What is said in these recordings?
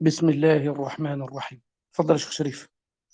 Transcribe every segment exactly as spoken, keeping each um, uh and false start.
بسم الله الرحمن الرحيم. تفضل يا شيخ شريف.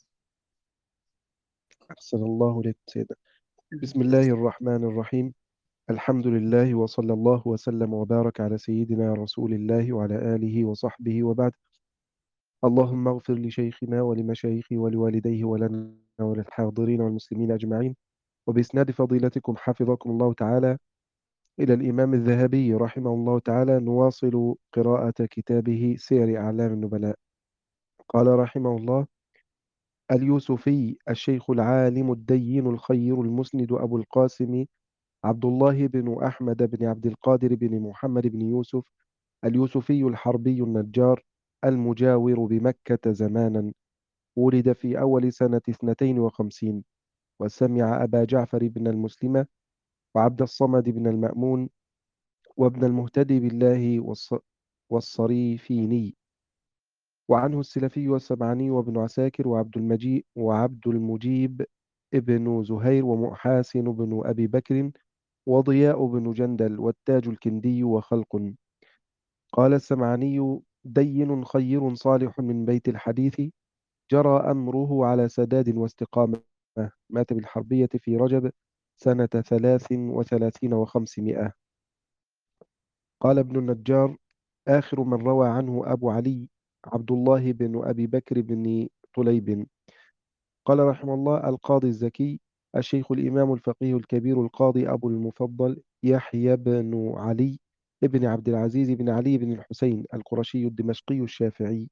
أحسن الله إليك سيدنا. بسم الله الرحمن الرحيم. الحمد لله وصلى الله وسلم وبارك على سيدنا رسول الله وعلى آله وصحبه وبعد. اللهم اغفر لشيخنا ولمشايخه ولوالديه ولنا وللحاضرين والمسلمين أجمعين. وبإسناد فضيلتكم حفظكم الله تعالى إلى الإمام الذهبي رحمه الله تعالى نواصل قراءة كتابه سير أعلام النبلاء. قال رحمه الله: اليوسفي الشيخ العالم الدين الخير المسند أبو القاسم عبد الله بن أحمد بن عبد القادر بن محمد بن يوسف اليوسفي الحربي النجار المجاور بمكة زمانا. ولد في أول سنة اثنتين وخمسين، وسمع أبا جعفر بن المسلمة وعبد الصمد بن المأمون وابن المهتدي بالله والص... والصريفيني. وعنه السلفي والسبعاني وابن عساكر وعبد المجيد وعبد المجيب ابن زهير ومحاسن بن أبي بكر وضياء بن جندل والتاج الكندي وخلق. قال السمعاني: دين خير صالح من بيت الحديث، جرى أمره على سداد واستقامة. مات بالحربية في رجب سنة ثلاث وثلاثين وخمسمائة. قال ابن النجار: آخر من روى عنه أبو علي عبد الله بن أبي بكر بن طليب. قال رحمه الله: القاضي الزكي الشيخ الإمام الفقيه الكبير القاضي أبو المفضل يحيى بن علي ابن عبد العزيز بن علي بن الحسين القرشي الدمشقي الشافعي،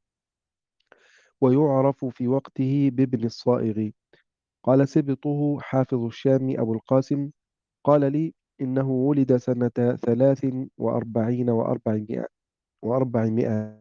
ويعرف في وقته بابن الصائغ. قال سبطه حافظ الشام أبو القاسم قال لي إنه ولد سنة ثلاث وأربعين وأربعمائة وأربعمائة.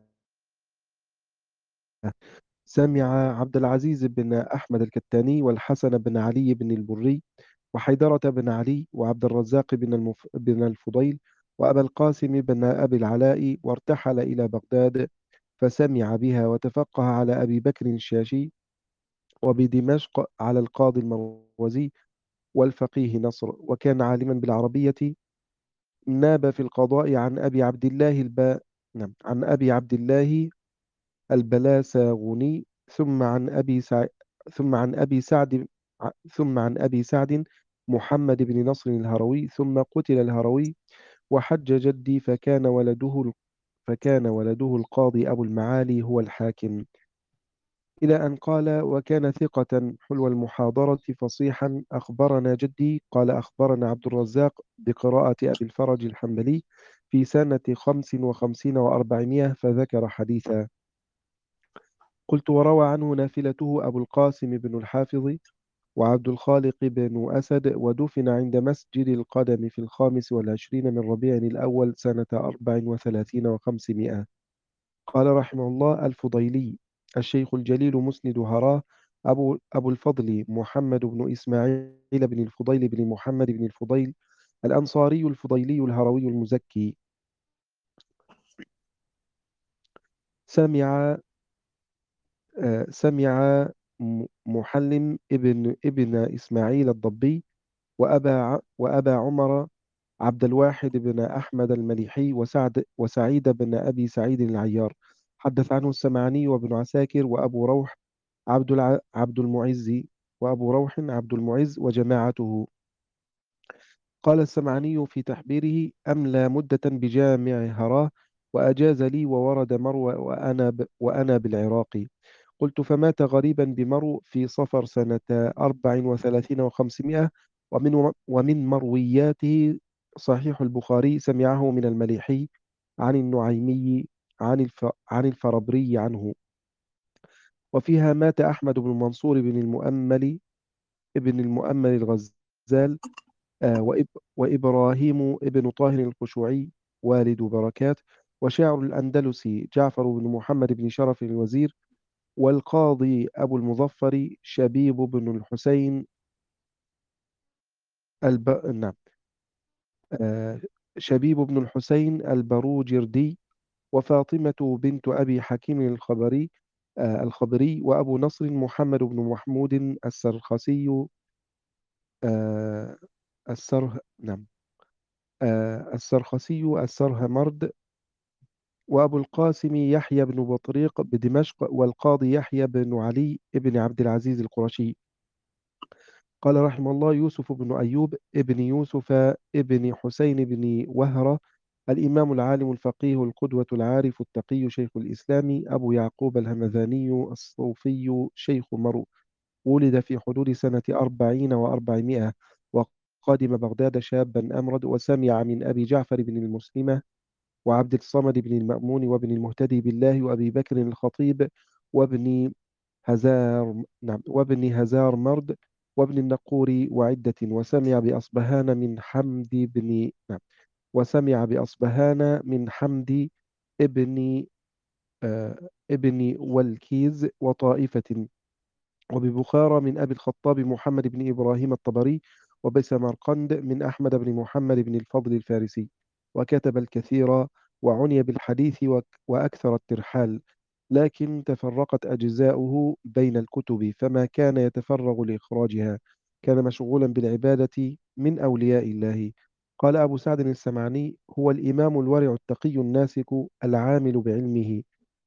سمع عبد العزيز بن أحمد الكتاني والحسن بن علي بن البري وحيدرة بن علي وعبد الرزاق بن, المف... بن الفضيل وأبا القاسم بن أبي العلاء، وارتحل إلى بغداد فسمع بها وتفقه على أبي بكر الشاشي، وبدمشق على القاضي المروزي والفقيه نصر، وكان عالما بالعربية. ناب في القضاء عن أبي عبد الله الب... نعم عن أبي عبد الله البلاساغوني، ثم عن أبي سع... ثم عن أبي سعد ثم عن أبي سعد محمد بن نصر الهروي، ثم قتل الهروي وحج جدي، فكان ولده فكان ولده القاضي أبو المعالي هو الحاكم، إلى أن قال: وكان ثقة حلو المحاضرة فصيحا. أخبرنا جدي قال أخبرنا عبد الرزاق بقراءة أبي الفرج الحنبلي في سنة خمس وخمسين وأربعمائة، فذكر حديثا. قلت: وروى عنه نافلته أبو القاسم بن الحافظ وعبد الخالق بن أسد، ودفن عند مسجد القدم في الخامس والعشرين من ربيع الأول سنة أربع وثلاثين وخمسمائة. قال رحمه الله: الفضيلي الشيخ الجليل مسند هراه أبو, أبو الفضل محمد بن إسماعيل بن الفضيل بن محمد بن الفضيل الأنصاري الفضيلي الهروي المزكي. سمع آه، سمع م- محلم ابن ابن إسماعيل الضبي وأبا ع- وأبا عمر عبد الواحد بن أحمد المليحي وسعد وسعيد بن أبي سعيد العيار. حدث عنه السمعاني وابن عساكر وأبو روح عبد الع... عبد المعز وأبو روح عبد المعز وجماعته. قال السمعاني في تحبيره: أملى مدة بجامع هراه، وأجاز لي وورد مروى وأنا ب... وأنا بالعراق. قلت: فمات غريبا بمرو في صفر سنة أربع وثلاثين وخمسمائة. ومن ومن مروياته صحيح البخاري سمعه من المليحي عن النعيمي عن الف... عن الفربري عنه. وفيها مات أحمد بن منصور بن المؤمل ابن المؤمل الغزال، آه، وإب وإبراهيم ابن طاهر الخشوعي والد بركات، وشاعر الأندلسي جعفر بن محمد بن شرف الوزير، والقاضي أبو المظفر شبيب بن الحسين الب... نعم آه، شبيب بن الحسين البروجردي، وفاطمة بنت أبي حكيم الخبري آه، الخبري، وأبو نصر محمد بن محمود السرخسي آه، السره نعم آه، السرخسي السرهمرد وأبو القاسم يحيى بن بطريق بدمشق، والقاضي يحيى بن علي بن عبد العزيز القرشي. قال رحمه الله: يوسف بن أيوب ابن يوسف ابن حسين بن وهرة، الإمام العالم الفقيه القدوة العارف التقي شيخ الإسلام أبو يعقوب الهمذاني الصوفي شيخ مرو. ولد في حدود سنة أربعين وأربعمائة، وقدم بغداد شابا أمرد، وسمع من أبي جعفر بن المسلمة وعبد الصمد بن المأمون وابن المهتدي بالله وأبي بكر الخطيب وابن هزار نعم وابن هزار مرد وابن النقور وعدة. وسمع بأصبهان من حمد بن نعم وسمع بأصبهان من حمد ابن آه ابن والكيز وطائفة، وببخارى من أبي الخطاب محمد بن إبراهيم الطبري، وبسمرقند من أحمد بن محمد بن الفضل الفارسي. وكتب الكثير، وعني بالحديث وك- وأكثر الترحال، لكن تفرقت أجزاؤه بين الكتب فما كان يتفرغ لإخراجها. كان مشغولا بالعبادة من أولياء الله. قال أبو سعد السمعاني: هو الإمام الورع التقي الناسك العامل بعلمه،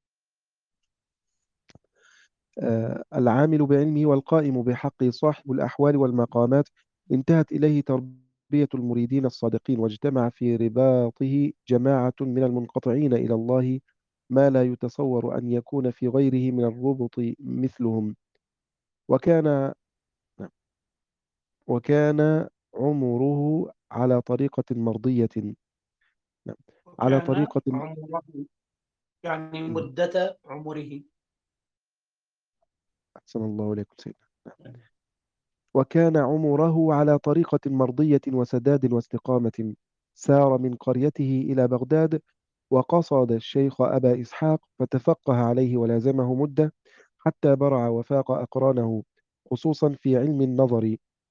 آه، العامل بعلمه والقائم بحقه صاحب الأحوال والمقامات. انتهت إليه تربية المريدين الصادقين، واجتمع في رباطه جماعة من المنقطعين إلى الله ما لا يتصور أن يكون في غيره من الربط مثلهم. وكان وكان عمره على طريقة مرضية. نعم. على وكان طريقة. عمره يعني نعم. مدة عمره. أحسن الله إليكم سيدنا. وكان عمره على طريقة مرضية وسداد واستقامة. سار من قريته إلى بغداد، وقصد الشيخ أبا إسحاق فتفقه عليه ولازمه مدة، حتى برع وفاق أقرانه، خصوصا في علم النظر.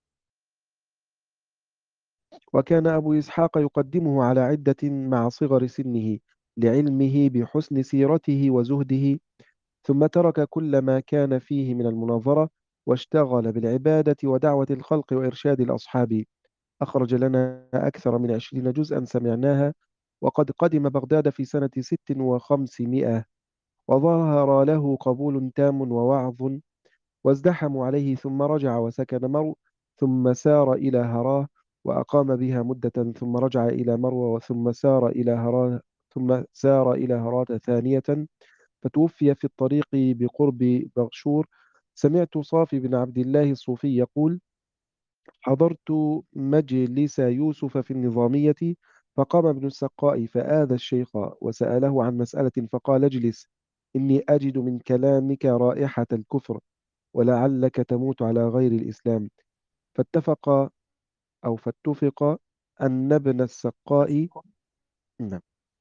وكان أبو إسحاق يقدمه على عدة مع صغر سنه، لعلمه بحسن سيرته وزهده. ثم ترك كل ما كان فيه من المناظرة، واشتغل بالعبادة ودعوة الخلق وإرشاد الأصحاب. أخرج لنا أكثر من عشرين جزءا سمعناها. وقد قدم بغداد في سنة ست وخمسمائة، وظهر له قبول تام ووعظ، وازدحموا عليه، ثم رجع وسكن مرو، ثم سار إلى هراه وأقام بها مدة، ثم رجع إلى مرو، ثم سار إلى هراه ثم سار إلى هرات ثانية، فتوفي في الطريق بقرب بغشور. سمعت صافي بن عبد الله الصوفي يقول: حضرت مجلس يوسف في النظامية، فقام ابن السقاء فآذى الشيخ وسأله عن مسألة، فقال: اجلس، إني أجد من كلامك رائحة الكفر، ولعلك تموت على غير الإسلام. فاتفق أو فاتفق أن ابن السقاء. نعم.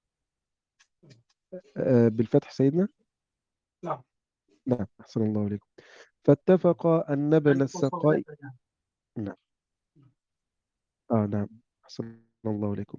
آه، بالفتح سيدنا. نعم. نعم، أحسن الله عليكم. فاتفق أن ابن الكفر السقاء. أبدا. نعم. آه نعم، أحسن الله عليكم.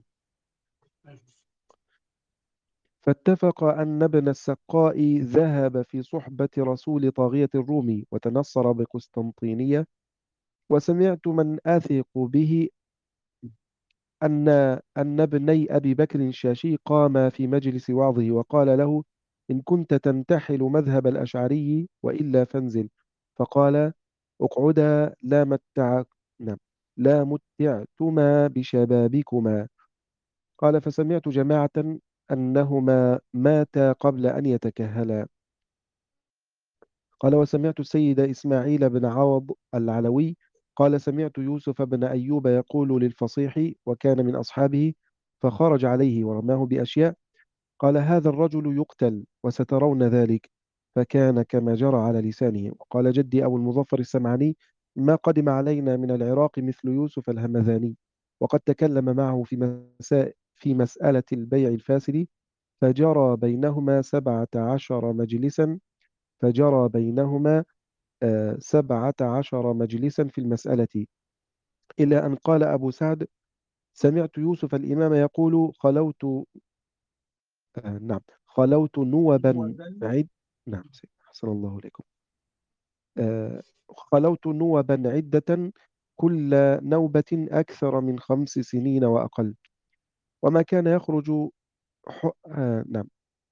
فاتفق أن ابن السقاء ذهب في صحبة رسول طاغية الروم وتنصر بقسطنطينية. وسمعت من أثق به أن أن ابني أبي بكر الشاشي قام في مجلس وعظه وقال له: إن كنت تنتحل مذهب الأشعري وإلا فانزل. فقال: اقعدا، لا متع نعم لا متعتما بشبابكما. قال: فسمعت جماعة أنهما ماتا قبل أن يتكهلا. قال: وسمعت السيد إسماعيل بن عوض العلوي قال: سمعت يوسف بن أيوب يقول للفصيح، وكان من أصحابه، فخرج عليه ورماه بأشياء، قال: هذا الرجل يقتل وسترون ذلك. فكان كما جرى على لسانه. وقال جدي أبو المظفر السمعاني: ما قدم علينا من العراق مثل يوسف الهمذاني، وقد تكلم معه في مساء في مسألة البيع الفاسد، فجرى بينهما سبعة عشر مجلسا فجرى بينهما آه، سبعة عشر مجلسا في المسألة، إلى أن قال أبو سعد: سمعت يوسف الإمام يقول: خلوت آه، نعم خلوت نوبا وبل- عد نعم سيد. حسن الله عليكم. آه، خلوت نوبا عدة، كل نوبة أكثر من خمس سنين وأقل، وما كان يخرج ح... آه، نعم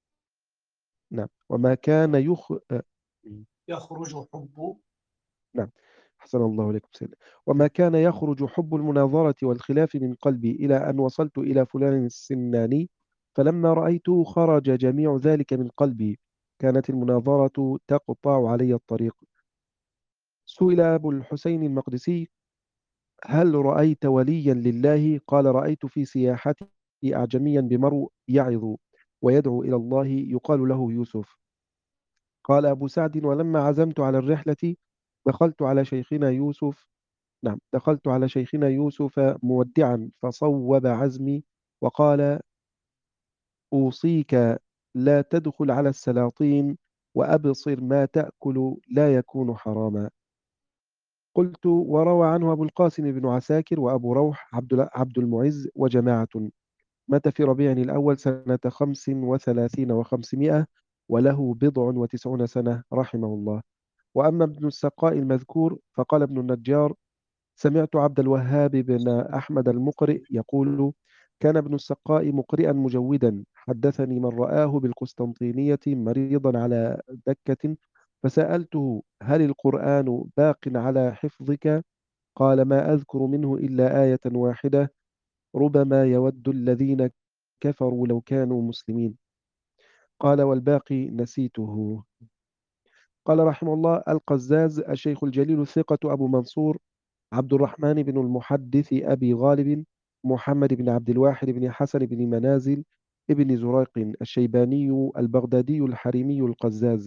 نعم وما كان يخ آه، يخرج حب. نعم أحسن الله إليكم سيدنا. وما كان يخرج حب المناظرة والخلاف من قلبي إلى أن وصلت إلى فلان السناني، فلما رأيته خرج جميع ذلك من قلبي. كانت المناظرة تقطع علي الطريق. سئل أبو الحسين المقدسي: هل رأيت وليا لله؟ قال: رأيت في سياحتي أعجميا بمرو يعظ ويدعو إلى الله يقال له يوسف. قال أبو سعد: ولما عزمت على الرحلة دخلت على شيخنا يوسف نعم دخلت على شيخنا يوسف مودعا فصوب عزمي وقال: أوصيك لا تدخل على السلاطين وأبصر ما تأكل لا يكون حراما. قلت: وروى عنه أبو القاسم بن عساكر وأبو روح عبد عبد المعز وجماعة. مات في ربيع الأول سنة خمس وثلاثين وخمسمائة وله بضع وتسعون سنة رحمه الله. وأما ابن السقاء المذكور فقال ابن النجار: سمعت عبد الوهاب بن أحمد المقرئ يقول: كان ابن السقاء مقرئا مجودا. حدثني من رآه بالقسطنطينية مريضا على دكة، فسألته: هل القرآن باق على حفظك؟ قال: ما أذكر منه إلا آية واحدة: ربما يود الذين كفروا لو كانوا مسلمين. قال: والباقي نسيته. قال رحمه الله: القزاز الشيخ الجليل الثقة أبو منصور عبد الرحمن بن المحدث أبي غالب محمد بن عبد الواحد بن حسن بن منازل ابن زريق الشيباني البغدادي الحريمي القزاز.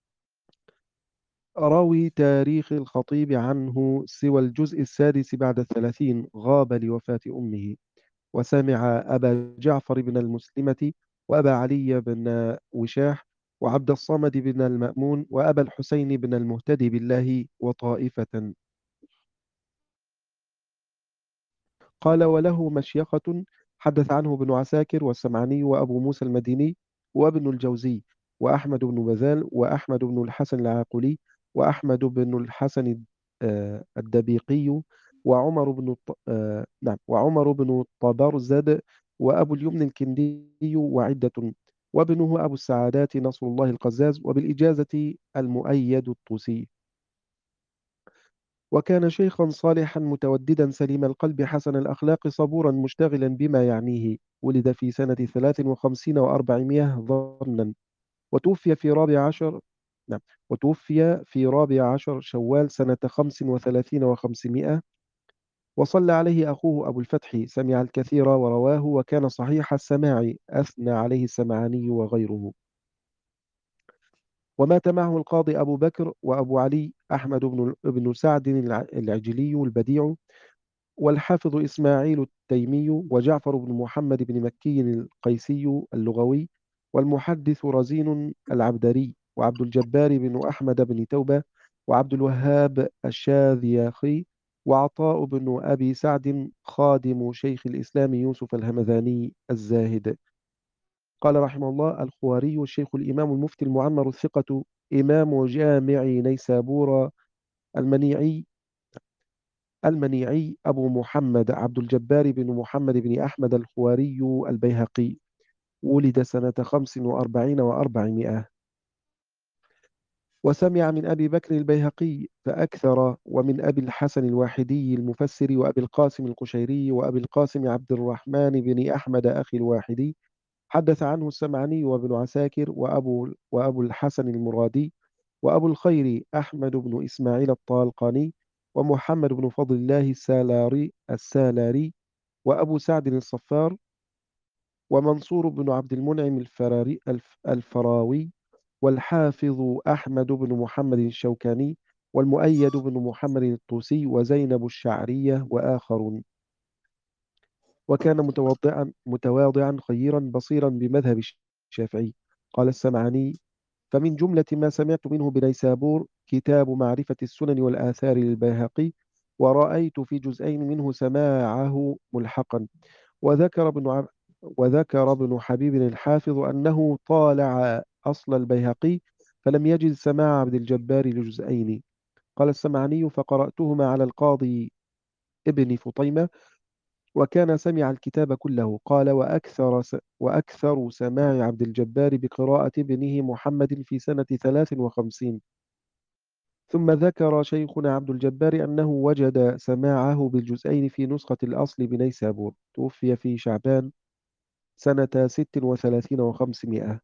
راوي تاريخ الخطيب عنه سوى الجزء السادس بعد الثلاثين غاب لوفاة أمه. وسمع أبا جعفر بن المسلمة وأبا علي بن وشاح وعبد الصمد بن المأمون وأبا الحسين بن المهتدي بالله وطائفة. قال: وله مشيخة حدث عنه ابن عساكر والسمعاني وأبو موسى المديني وابن الجوزي وأحمد بن بذال وأحمد بن الحسن العاقلي وأحمد بن الحسن آه، الدبيقي وعمر بن الط- آه، نعم وعمر بن طبرزد وأبو اليمن الكندي وعدة، وابنه أبو السعادات نصر الله القزاز، وبالإجازة المؤيد الطوسي. وكان شيخا صالحا متوددا سليم القلب حسن الأخلاق صبورا مشتغلا بما يعنيه. ولد في سنة ثلاث وخمسين وأربعمائة ظنا، وتوفي في رابع عشر نعم وتوفي في رابع عشر شوال سنة خمس وثلاثين وخمسمائة. وصلى عليه أخوه أبو الفتح، سمع الكثير ورواه وكان صحيح السماع، أثنى عليه السمعاني وغيره. ومات معه القاضي أبو بكر وأبو علي أحمد بن بن سعد الع- العجلي البديع، والحافظ إسماعيل التيمي، وجعفر بن محمد بن مكي القيسي اللغوي، والمحدث رزين العبدري، وعبد الجبار بن أحمد بن توبة، وعبد الوهاب الشاذياخي، وعطاء بن أبي سعد خادم شيخ الإسلام يوسف الهمذاني الزاهد. قال رحمه الله: الخواري الشيخ الإمام المفتي المعمر الثقة إمام جامع نيسابور المنيعي المنيعي أبو محمد عبد الجبار بن محمد بن أحمد الخواري البيهقي. ولد سنة خمس وأربعين وأربعمائة. وسمع من أبي بكر البيهقي فأكثر، ومن أبي الحسن الواحدي المفسر، وأبي القاسم القشيري، وأبي القاسم عبد الرحمن بن أحمد أخي الواحدي. حدث عنه السمعني وابن عساكر وأبو, وأبو الحسن المرادي، وأبو الخير أحمد بن إسماعيل الطالقاني، ومحمد بن فضل الله السالاري السالاري وأبو سعد الصفار، ومنصور بن عبد المنعم الفراري الف الفراوي، والحافظ أحمد بن محمد الشوكاني، والمؤيد بن محمد الطوسي، وزينب الشعرية وآخرون. وكان متواضعا متواضعا خيرا بصيرا بمذهب الشافعي. قال السمعاني: فمن جملة ما سمعت منه بنيسابور كتاب معرفة السنن والآثار للبيهقي، ورأيت في جزئين منه سماعه ملحقا. وذكر ابن عب... وذكر ابن حبيب الحافظ أنه طالع أصل البيهقي فلم يجد سماع عبد الجبار لجزئين. قال السمعاني: فقرأتهما على القاضي ابن فطيمة وكان سمع الكتاب كله. قال: وأكثر, س... وأكثر سماع عبد الجبار بقراءة ابنه محمد في سنة ثلاث وخمسين. ثم ذكر شيخنا عبد الجبار أنه وجد سماعه بالجزئين في نسخة الأصل بنيسابور. توفي في شعبان سنة ست وثلاثين وخمسمائة.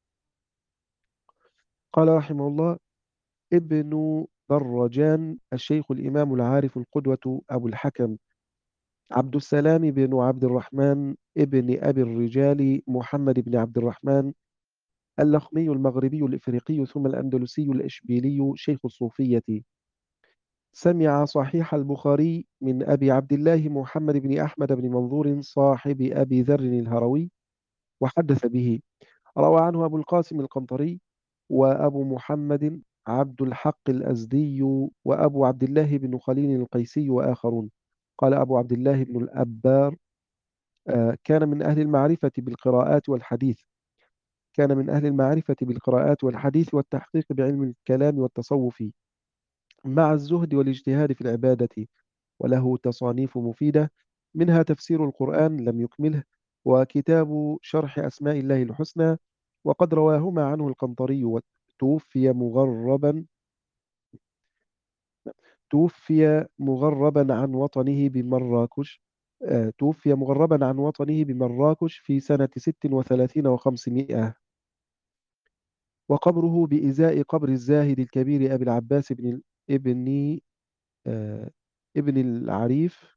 قال رحمه الله: ابن برجان الشيخ الإمام العارف القدوة أبو الحكم عبد السلام بن عبد الرحمن ابن أبي الرجال محمد بن عبد الرحمن اللخمي المغربي الإفريقي ثم الأندلسي الإشبيلي شيخ الصوفية. سمع صحيح البخاري من أبي عبد الله محمد بن أحمد بن منظور صاحب أبي ذر الهروي وحدث به. روى عنه أبو القاسم القنطري وأبو محمد عبد الحق الأزدي وأبو عبد الله بن خليل القيسي وآخرون. قال أبو عبد الله بن الأبار: آه، كان من أهل المعرفة بالقراءات والحديث كان من أهل المعرفة بالقراءات والحديث والتحقيق بعلم الكلام والتصوف مع الزهد والاجتهاد في العبادة. وله تصانيف مفيدة، منها تفسير القرآن لم يكمله، وكتاب شرح أسماء الله الحسنى، وقد رواهما عنه القنطري. وتوفي مغربا توفي مغربا عن وطنه بمراكش آه، توفي مغربا عن وطنه بمراكش في سنة ست وثلاثين وخمسمائة. وقبره بإزاء قبر الزاهد الكبير أبي العباس بن ابن آه، ابن العريف.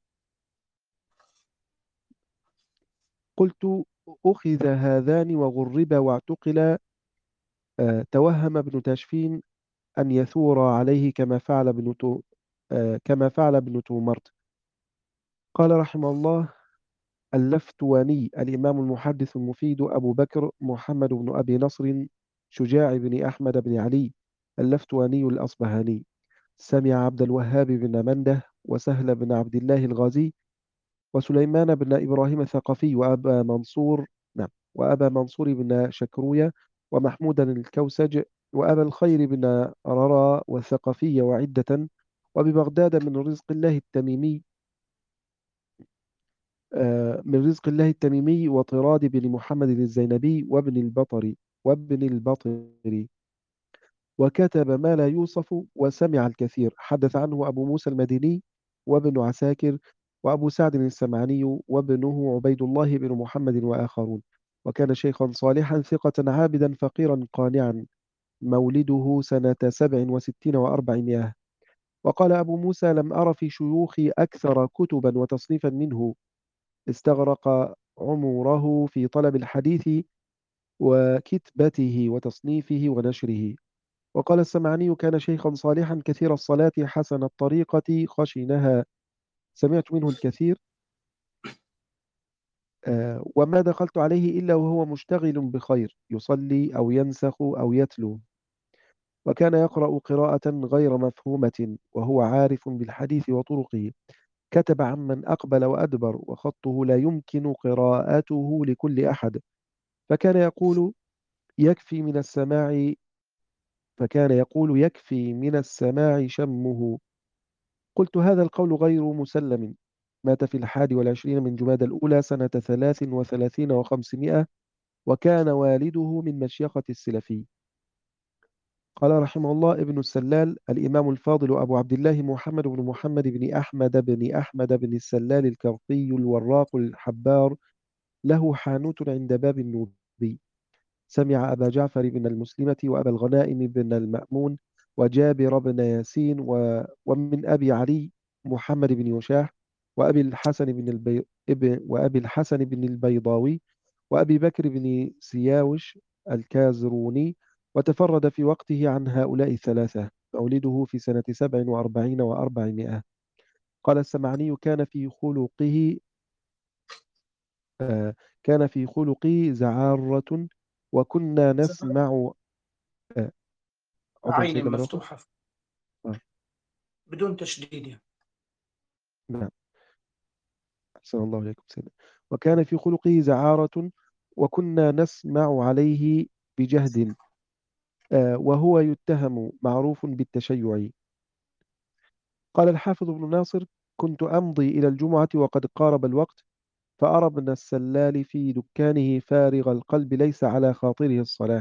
قلت: أخذ هذان وغربا واعتقلا. آه، توهم ابن تاشفين أن يثور عليه كما فعل ابن تو آه، كما فعل ابن تومرت. قال رحمه الله: اللفتواني الإمام المحدث المفيد أبو بكر محمد بن أبي نصر شجاع بن أحمد بن علي اللفتواني الأصبهاني. سمع عبد الوهاب بن منده وسهل بن عبد الله الغازي وسليمان بن إبراهيم الثقفي وأبا منصور نعم وأبا منصور بن شكروية ومحمودا الكوسج وأبا الخير بن ررى والثقفي وعدة. وببغداد من رزق الله التميمي آه، من رزق الله التميمي وطراد بن محمد الزينبي وابن البطري وابن البطري. وكتب ما لا يوصف وسمع الكثير. حدث عنه أبو موسى المديني وابن عساكر وأبو سعد السمعاني وابنه عبيد الله بن محمد وآخرون. وكان شيخا صالحا ثقة عابدا فقيرا قانعا. مولده سنة سبع وستين وأربعمائة. وقال أبو موسى: لم أر في شيوخي أكثر كتبا وتصنيفا منه. استغرق عمره في طلب الحديث وكتبته وتصنيفه ونشره. وقال السمعاني: كان شيخا صالحا كثير الصلاة حسن الطريقة خشنها. سمعت منه الكثير، آه، وما دخلت عليه إلا وهو مشتغل بخير يصلي أو ينسخ أو يتلو. وكان يقرأ قراءة غير مفهومة وهو عارف بالحديث وطرقه. كتب عمن أقبل وأدبر وخطه لا يمكن قراءته لكل أحد. فكان يقول: يكفي من السماع فكان يقول يكفي من السماع شمه. قلت: هذا القول غير مسلم. مات في الحادي والعشرين من جماد الأولى سنة ثلاث وثلاثين وخمسمائة. وكان والده من مشيخة السلفي. قال رحمه الله: ابن السلال الإمام الفاضل أبو عبد الله محمد بن محمد بن أحمد بن أحمد بن السلال الكرطي الوراق الحبار له حانوت عند باب النوبي. سمع أبا جعفر بن المسلمة وأبا الغنائم بن المأمون وجابر بن ياسين و... ومن أبي علي محمد بن يشاح وأبي الحسن بن البي... اب- وأبي الحسن بن البيضاوي وأبي بكر بن سياوش الكازروني. وتفرد في وقته عن هؤلاء الثلاثة. مولده في سنة سبع وأربعين وأربعمائة. قال السمعني: كان في خلقه آه كان في خلقه زعارة وكنا نسمع آه عذرا عين سيدنا مرة أخرى. مفتوحة آه بدون تشديد يعني. نعم. أحسن الله إليكم سيدنا. وكان في خلقه زعارة وكنا نسمع عليه بجهد. آه وهو يتهم معروف بالتشيع. قال الحافظ ابن ناصر: كنت أمضي إلى الجمعة وقد قارب الوقت فأرى ابن السلال في دكانه فارغ القلب ليس على خاطره الصلاة.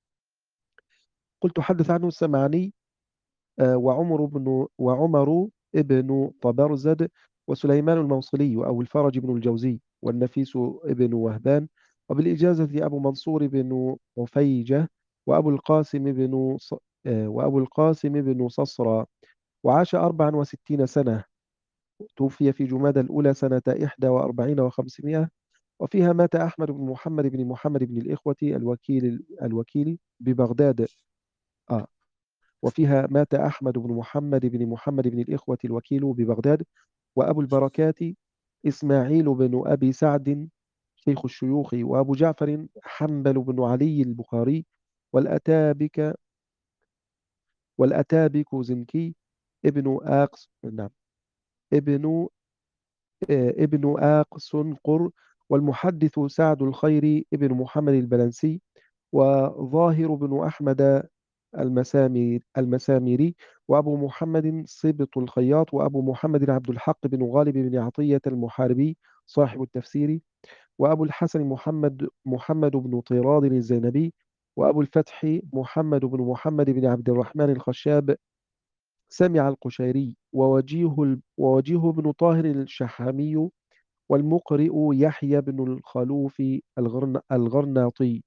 قلت حدث عنه السمعني، آه، وعمر بن وعمر ابن طبرزد، وسليمان الموصلي، وأبو الفرج بن الجوزي، والنفيس ابن وهبان، وبالإجازة أبو منصور بن عفيجة، وأبو القاسم بن ص... آه، وأبو القاسم بن صصرى. وعاش أربعا وستين سنة. توفي في جمادى الأولى سنة إحدى وأربعين وخمسمائة. وفيها مات أحمد بن محمد بن محمد بن الإخوة الوكيل الوكيل ببغداد. آه وفيها مات أحمد بن محمد بن محمد بن الإخوة الوكيل ببغداد. وأبو البركات إسماعيل بن أبي سعد شيخ الشيوخ. وأبو جعفر حنبل بن علي البخاري. والأتابك والأتابك زنكي ابن آقس نعم ابن آه، ابن آقس قر. والمحدث سعد الخير ابن محمد البلنسي. وظاهر بن أحمد المسامير المساميري. وأبو محمد صبط الخياط. وأبو محمد عبد الحق بن غالب بن عطية المحاربي صاحب التفسير. وأبو الحسن محمد محمد بن طراد الزينبي. وأبو الفتح محمد بن محمد بن عبد الرحمن الخشاب سمع القشيري. ووجيه ال- ووجيه بن طاهر الشحامي. والمقرئ يحيى بن الخلوف الغرن الغرناطي.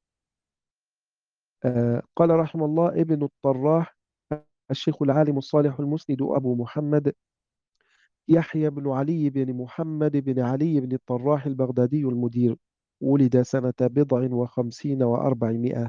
آه، قال رحمه الله ابن الطراح الشيخ العالم الصالح المسند أبو محمد يحيى بن علي بن محمد بن علي بن الطراح البغدادي المدير. ولد سنة بضع وخمسين وأربعمائة.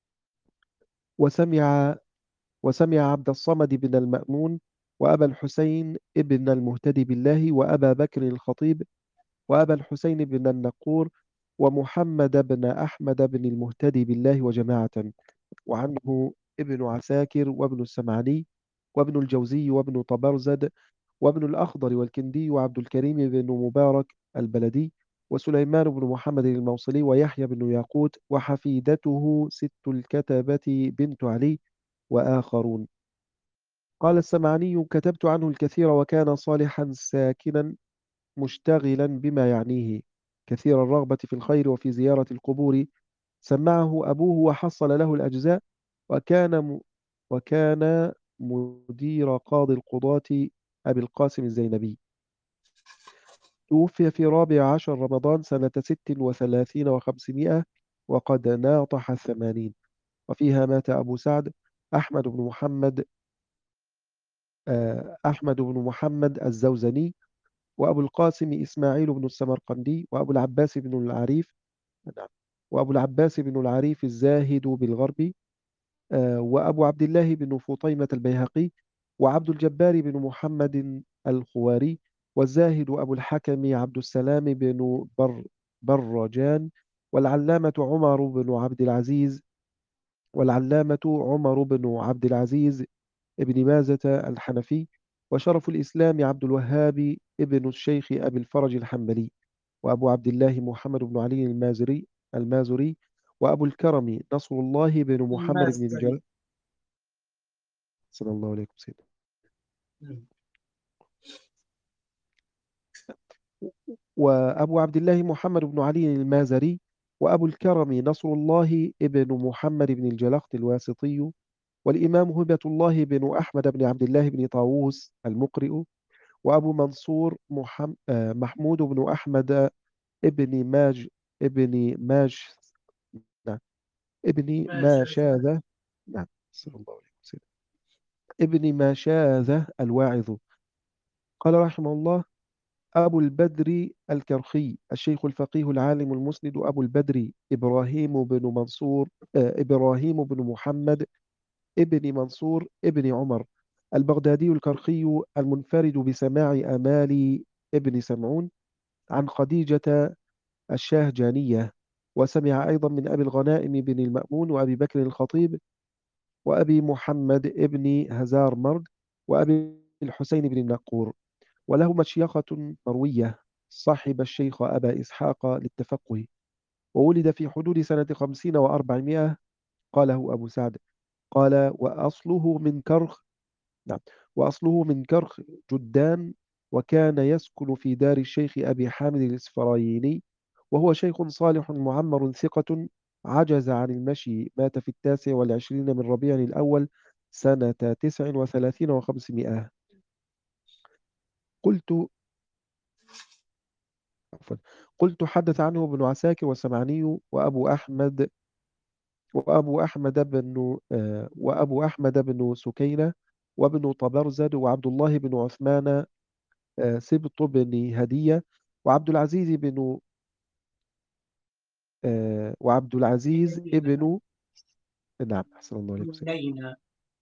وسمع وسمع عبد الصمد بن المأمون. وأبا الحسين ابن المهتدي بالله. وأبا بكر الخطيب. وأبا الحسين بن النقور. ومحمد بن أحمد بن المهتدي بالله وجماعة. وعنه ابن عساكر وابن السمعاني وابن الجوزي وابن طبرزد وابن الأخضر والكندي وعبد الكريم بن مبارك البلدي وسليمان بن محمد الموصلي ويحيى بن ياقوت وحفيدته ست الكتبة بنت علي وآخرون. قال السمعاني كتبت عنه الكثير وكان صالحا ساكنا مشتغلا بما يعنيه كثير الرغبة في الخير وفي زيارة القبور. سمعه أبوه وحصل له الأجزاء. وكان م... وكان مدير قاضي القضاة أبي القاسم الزينبي. توفي في رابع عشر رمضان سنة ست وثلاثين وخمسمائة وقد ناطح الثمانين. وفيها مات أبو سعد أحمد بن محمد آه، أحمد بن محمد الزوزني. وأبو القاسم إسماعيل بن السمرقندي. وأبو العباس بن العريف نعم وأبو العباس بن العريف الزاهد بالغرب. آه، وأبو عبد الله بن فطيمة البيهقي. وعبد الجبار بن محمد الخواري. والزاهد أبو الحكم عبد السلام بن بر برجان. والعلامة عمر بن عبد العزيز والعلامة عمر بن عبد العزيز ابن مازة الحنفي. وشرف الإسلام عبد الوهاب ابن الشيخ أبي الفرج الحنبلي. وأبو عبد الله محمد بن علي المازري المازري. وأبو الكرم نصر الله بن محمد بن الجل الماستري. صلى الله عليه وسلم. مم. وأبو عبد الله محمد بن علي المازري. وأبو الكرم نصر الله ابن محمد بن الجلخت الواسطي. والإمام هبة الله بن أحمد بن عبد الله بن طاووس المقرئ. وأبو منصور محم... آه، محمود بن أحمد ابن ماج ابن ماج نعم ابن ما ما شاء. شاذ نعم صلى الله عليه وسلم ابن ما شاذ الواعظ. قال رحمه الله أبو البدر الكرخي الشيخ الفقيه العالم المسند أبو البدر إبراهيم بن منصور آه، إبراهيم بن محمد ابن منصور ابن عمر البغدادي الكرخي المنفرد بسماع آمال ابن سمعون عن خديجة الشاهجانية. وسمع أيضا من أبي الغنائم بن المأمون وأبي بكر الخطيب وأبي محمد ابن هزار مرد وأبي الحسين بن النقور. وله مشيخة مروية. صاحب الشيخ أبا إسحاق للتفقه. وولد في حدود سنة خمسين وأربعمائة. قاله أبو سعد قال وأصله من كرخ نعم وأصله من كرخ جدان وكان يسكن في دار الشيخ أبي حامد الإسفرايني، وهو شيخ صالح معمر ثقة، عجز عن المشي، مات في التاسع والعشرين من ربيع الأول سنة تسع وثلاثين وخمسمائة. قلت عفوا قلت حدث عنه ابن عساكر والسمعاني وأبو أحمد وأبو أحمد بن آه، وأبو أحمد بن سكينة وابن طبرزد وعبد الله بن عثمان، آه، سبط بن هدية، وعبد العزيز بن آه، وعبد العزيز منينا ابن نعم أحسن الله عليكم سيدي. منينا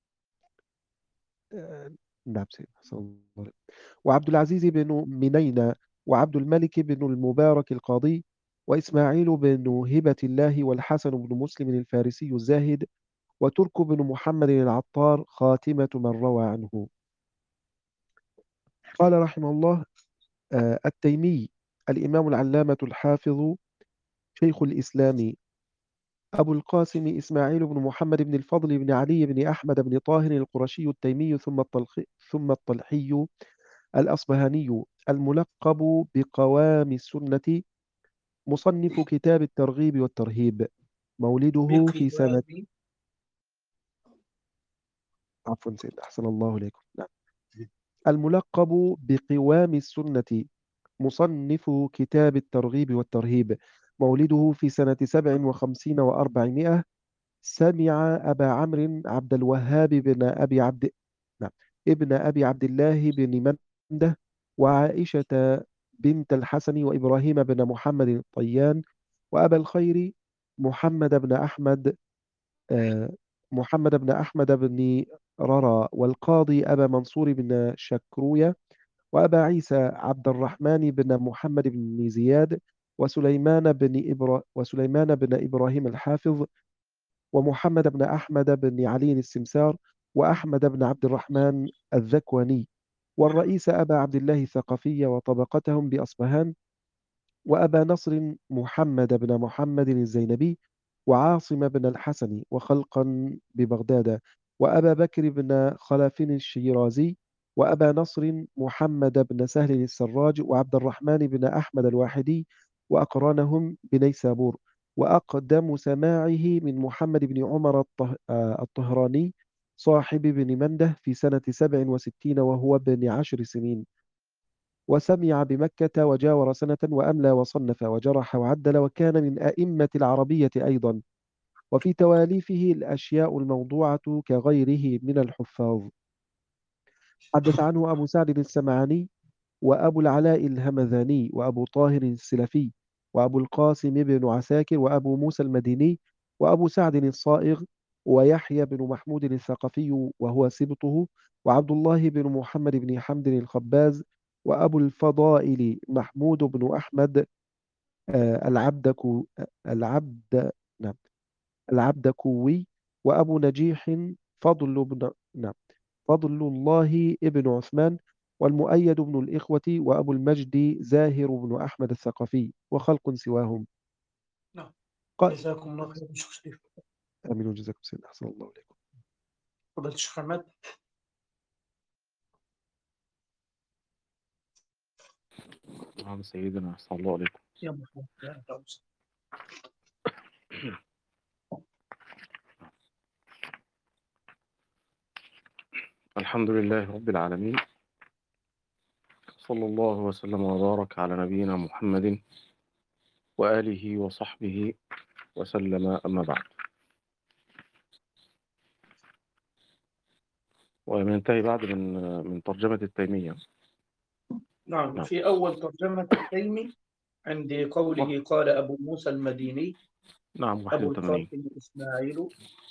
آه، نعم سيدي أحسن الله عليكم. وعبد العزيز بن منينة، وعبد الملك بن المبارك القاضي، وإسماعيل بن هبة الله، والحسن بن مسلم الفارسي الزاهد، وترك بن محمد العطار، خاتمة من روى عنه. قال رحمه الله: آه، التيمي الإمام العلامة الحافظ شيخ الإسلام أبو القاسم إسماعيل بن محمد بن الفضل بن علي بن أحمد بن طاهر القرشي التيمي، ثم الطلخي ثم الطلحي الأصبهاني، الملقب بقوام السنة، مصنف كتاب الترغيب والترهيب. مولده في سنة بقوام. عفوا سيد أحسن الله إليكم. نعم. الملقب بقوام السنة، مصنف كتاب الترغيب والترهيب. مولده في سنة سبع وخمسين وأربعمائة. سمع أبا عمرو عبد الوهاب بن أبي عبد نعم ابن أبي عبد الله بن منده، وعائشة بنت الحسن، وإبراهيم بن محمد الطيان، وأبا الخير محمد بن أحمد آه، محمد بن أحمد بن ررى، والقاضي أبا منصور بن شكروية، وأبا عيسى عبد الرحمن بن محمد بن زياد، وسليمان بن إبرا وسليمان بن إبراهيم الحافظ، ومحمد بن أحمد بن علي السمسار، وأحمد بن عبد الرحمن الذكواني، والرئيس أبا عبد الله الثقفي وطبقتهم بأصفهان، وأبا نصر محمد بن محمد الزينبي، وعاصم بن الحسن، وخلقا ببغداد، وأبا بكر بن خلف الشيرازي، وأبا نصر محمد بن سهل السراج، وعبد الرحمن بن أحمد الواحدي، وأقرانهم بنيسابور. وأقدم سماعه من محمد بن عمر الطه... آه، الطهراني، صاحب بن منده، في سنة سبع وستين وهو ابن عشر سنين. وسمع بمكة وجاور سنة، وأملى وصنف وجرح وعدل، وكان من أئمة العربية أيضا. وفي تواليفه الأشياء الموضوعة كغيره من الحفاظ. حدث عنه أبو سعد السمعاني، وأبو العلاء الهمذاني، وأبو طاهر السلفي، وأبو القاسم بن عساكر، وأبو موسى المديني، وأبو سعد الصائغ، ويحيى بن محمود الثقفي وهو سبطه، وعبد الله بن محمد بن حمد الخباز، وأبو الفضائل محمود بن أحمد آه، العبدكو العبد نعم العبدكوي، وأبو نجيح فضل بن نعم فضل الله ابن عثمان، والمؤيد بن الإخوة، وأبو المجد زاهر بن أحمد الثقفي، وخلق سواهم. نعم. قال جزاكم الله خير شيخ شريف. آمين وجزاكم سيدنا أحسن الله عليكم. فضيلة الشيخ محمد. نعم سيدنا أحسن الله عليكم. يا محمد يا دعوس. الحمد لله رب العالمين، صلى الله وسلم وبارك على نبينا محمد وآله وصحبه وسلم، أما بعد. وننتهي بعد من من ترجمة التيمية. نعم، نعم. في أول ترجمة التيمي عند قوله قال أبو موسى المديني نعم أبو واحد وثمانين. القاسم إسماعيل.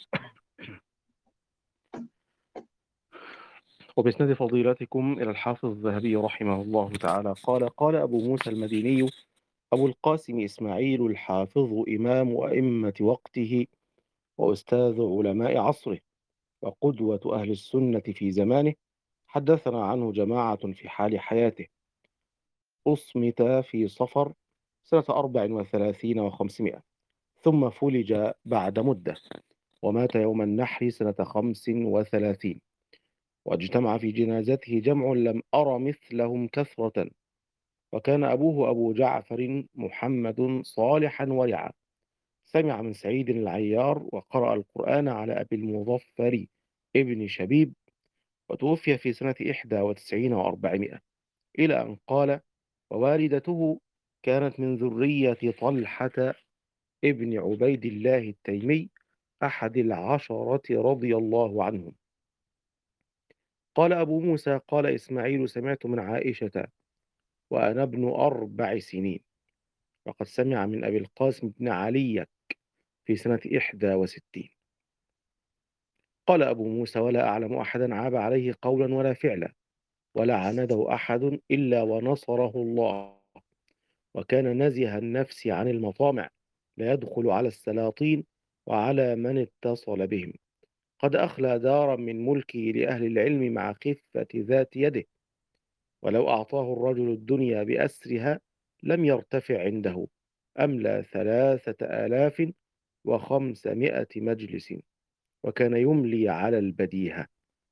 وبإسناد فضيلتكم إلى الحافظ الذهبي رحمه الله تعالى قال: قال أبو موسى المديني أبو القاسم إسماعيل الحافظ، إمام أئمة وقته وأستاذ علماء عصره وقدوة أهل السنة في زمانه، حدثنا عنه جماعة في حال حياته. أصمت في صفر سنة أربع وثلاثين وخمسمائة، ثم فلج بعد مدة، ومات يوم النحر سنة خمس وثلاثين. واجتمع في جنازته جمع لم أر مثلهم كثرة. وكان أبوه أبو جعفر محمد صالحا ورعا، سمع من سعيد العيار وقرأ القرآن على أبي المظفر ابن شبيب، وتوفي في سنة إحدى وتسعين وأربعمائة، إلى أن قال: ووالدته كانت من ذرية طلحة ابن عبيد الله التيمي أحد العشرة رضي الله عنهم. قال أبو موسى: قال إسماعيل: سمعت من عائشة وأنا ابن أربع سنين، وقد سمع من أبي القاسم بن علي في سنة إحدى وستين. قال أبو موسى: ولا أعلم أحدا عاب عليه قولا ولا فعلا، ولا عانده أحد إلا ونصره الله، وكان نزه النفس عن المطامع، لا يدخل على السلاطين وعلى من اتصل بهم. قد أخلى دارا من ملكه لأهل العلم مع خفة ذات يده، ولو أعطاه الرجل الدنيا بأسرها لم يرتفع عنده. أملى ثلاثة آلاف وخمسمائة مجلس، وكان يملي على البديهة.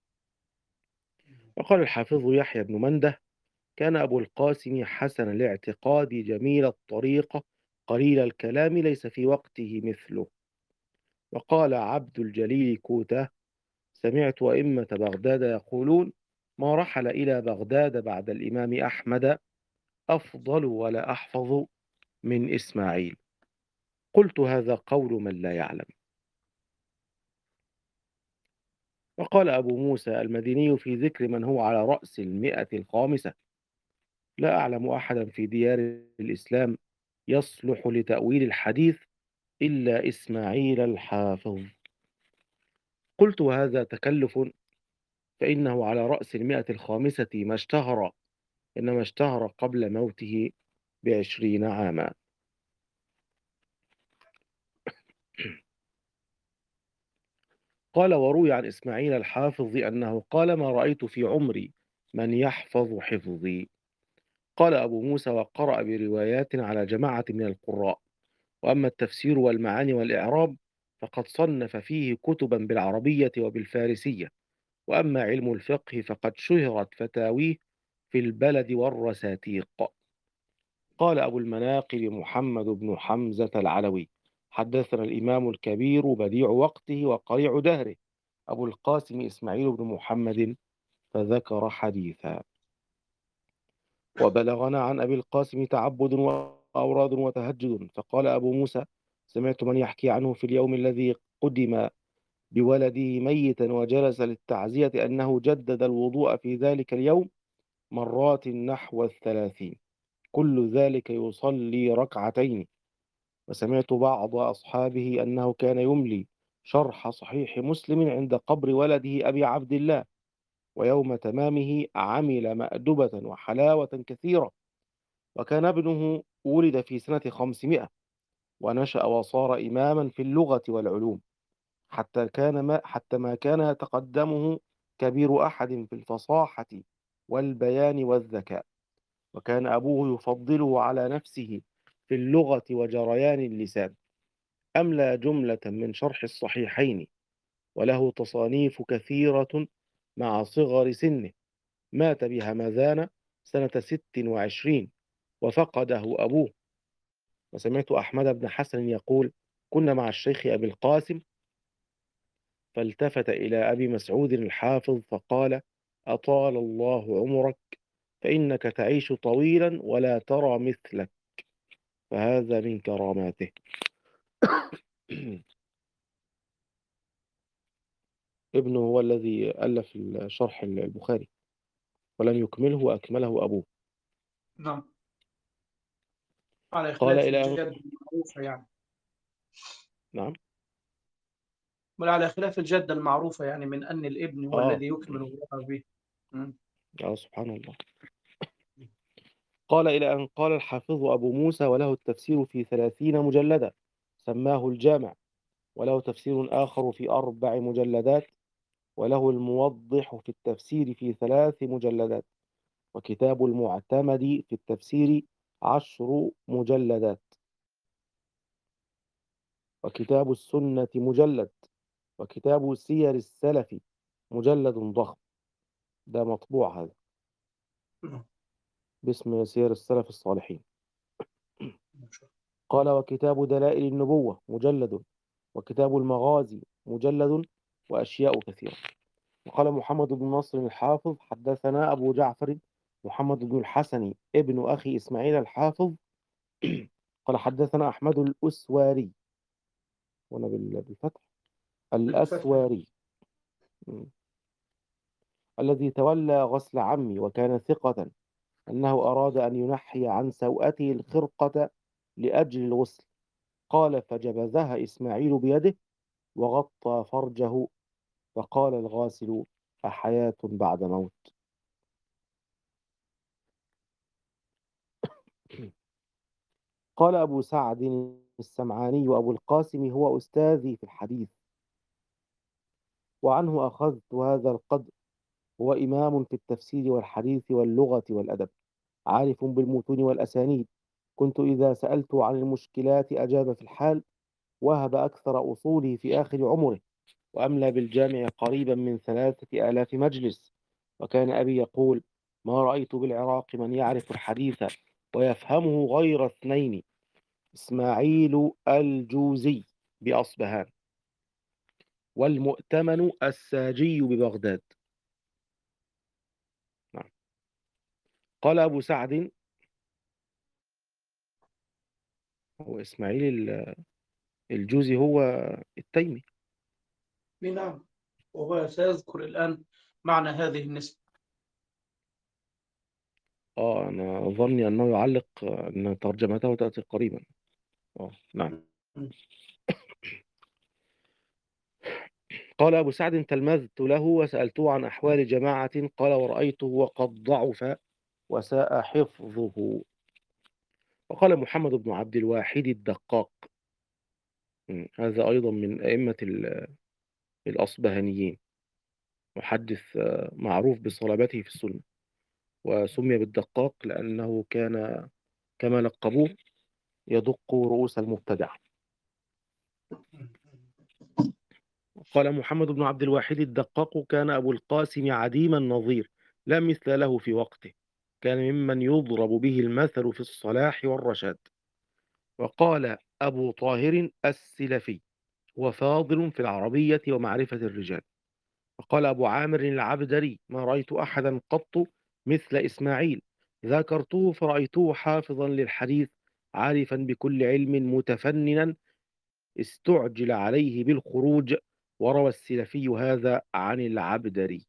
وقال الحافظ يحيى بن منده: كان أبو القاسم حسن الاعتقاد جميل الطريقة قليل الكلام، ليس في وقته مثله. وقال عبد الجليل كوته: سمعت أئمة بغداد يقولون: ما رحل إلى بغداد بعد الإمام أحمد أفضل ولا أحفظ من إسماعيل. قلت: هذا قول من لا يعلم. وقال أبو موسى المديني في ذكر من هو على رأس المئة الخامسة: لا أعلم أحدا في ديار الإسلام يصلح لتأويل الحديث إلا إسماعيل الحافظ. قلت: وهذا تكلف، فإنه على رأس المئة الخامسة ما اشتهر، إنما اشتهر قبل موته بعشرين عاما. قال: وروي عن إسماعيل الحافظ أنه قال: ما رأيت في عمري من يحفظ حفظي. قال أبو موسى: وقرأ بروايات على جماعة من القراء. وأما التفسير والمعاني والإعراب فقد صنف فيه كتبا بالعربية وبالفارسية. وأما علم الفقه فقد شهرت فتاويه في البلد والرساتيق. قال أبو المناقب محمد بن حمزة العلوي: حدثنا الإمام الكبير بديع وقته وقريع دهره أبو القاسم إسماعيل بن محمد، فذكر حديثا. وبلغنا عن أبي القاسم تعبد وأوراد وتهجد. فقال أبو موسى: سمعت من يحكي عنه في اليوم الذي قدم بولده ميتا وجلس للتعزية أنه جدد الوضوء في ذلك اليوم مرات نحو الثلاثين، كل ذلك يصلي ركعتين. وسمعت بعض أصحابه أنه كان يملي شرح صحيح مسلم عند قبر ولده أبي عبد الله، ويوم تمامه عمل مأدبة وحلاوة كثيرة. وكان ابنه ولد في سنة خمسمائة، ونشأ وصار إماما في اللغة والعلوم، حتى كان ما حتى ما كان يتقدمه كبير أحد في الفصاحة والبيان والذكاء. وكان أبوه يفضله على نفسه في اللغة وجريان اللسان. أملى جملة من شرح الصحيحين، وله تصانيف كثيرة مع صغر سنه. مات بهمذان سنة ست وعشرين، وفقده أبوه. وسمعت أحمد بن حسن يقول: كنا مع الشيخ أبي القاسم، فالتفت إلى أبي مسعود الحافظ فقال: أطال الله عمرك، فإنك تعيش طويلا ولا ترى مثلك. فهذا من كراماته. ابنه هو الذي ألف شرح البخاري، ولم يكمله وأكمله أبوه. نعم، على قال خلاف إلى أن الجد المعروفة يعني. نعم. بل على خلاف الجدة المعروفة يعني من أن الابن هو آه الذي يكمل الله به. مم. آه سبحان الله. قال إلى أن قال الحافظ أبو موسى: وله التفسير في ثلاثين مجلدا سماه الجامع، وله تفسير آخر في أربع مجلدات، وله الموضح في التفسير في ثلاث مجلدات، وكتاب المعتمد في التفسير عشر مجلدات، وكتاب السنة مجلد، وكتاب سير السلف مجلد ضخم. ده مطبوع هذا نعم. باسم سير السلف الصالحين. ما شاء الله. قال: وكتاب دلائل النبوة مجلد، وكتاب المغازي مجلد، وأشياء كثيرة. وقال محمد بن نصر الحافظ: حدثنا أبو جعفر محمد بن الحسن ابن أخي إسماعيل الحافظ قال: حدثنا أحمد الأسواري، وأنا بال- بالفتح بالفتح. الأسواري، م. الذي تولى غسل عمي وكان ثقة، أنه أراد أن ينحي عن سوءته الخرقة لأجل الغسل. قال: فجبذها إسماعيل بيده وغطى فرجه، فقال الغاسل: أحياة بعد موت. قال أبو سعد السمعاني: أبو القاسم هو أستاذي في الحديث، وعنه أخذت هذا القدر. هو إمام في التفسير والحديث واللغة والأدب، عارف بالمتون والأسانيد. كنت إذا سألت عن المشكلات أجاب في الحال، وهب أكثر أصوله في آخر عمره، وأملى بالجامع قريبا من ثلاثة آلاف مجلس. وكان أبي يقول: ما رأيت بالعراق من يعرف الحديث ويفهمه غير اثنين: إسماعيل الجوزي بأصبهان، والمؤتمن الساجي ببغداد. نعم. قال أبو سعد: هو إسماعيل ال- الجوزي هو التيمي. نعم. وهو سيذكر الآن معنى هذه النسبة. آه أنا ظني أنه يعلق أن ترجمته تأتي قريبا. آه نعم. م. قال أبو سعد: تلمذت له وسألته عن أحوال جماعة، قال: ورأيته وقد ضعف وساء حفظه. وقال محمد بن عبد الواحد الدقاق، م، هذا أيضا من أئمة ال- الأصبهانيين، محدث آه، معروف بصلابته في السنة، وسمي بالدقاق لأنه كان كما لقبوه يدق رؤوس المبتدع. قال محمد بن عبد الواحد الدقاق: كان أبو القاسم عديم النظير، لا مثل له في وقته، كان ممن يضرب به المثل في الصلاح والرشاد. وقال أبو طاهر السلفي: وفاضل في العربية ومعرفة الرجال. وقال أبو عامر العبدري: ما رأيت أحدا قط مثل إسماعيل، ذاكرته فرأيته حافظا للحديث، عارفا بكل علم، متفننا، استعجل عليه بالخروج. وروى السلفي هذا عن العبدري.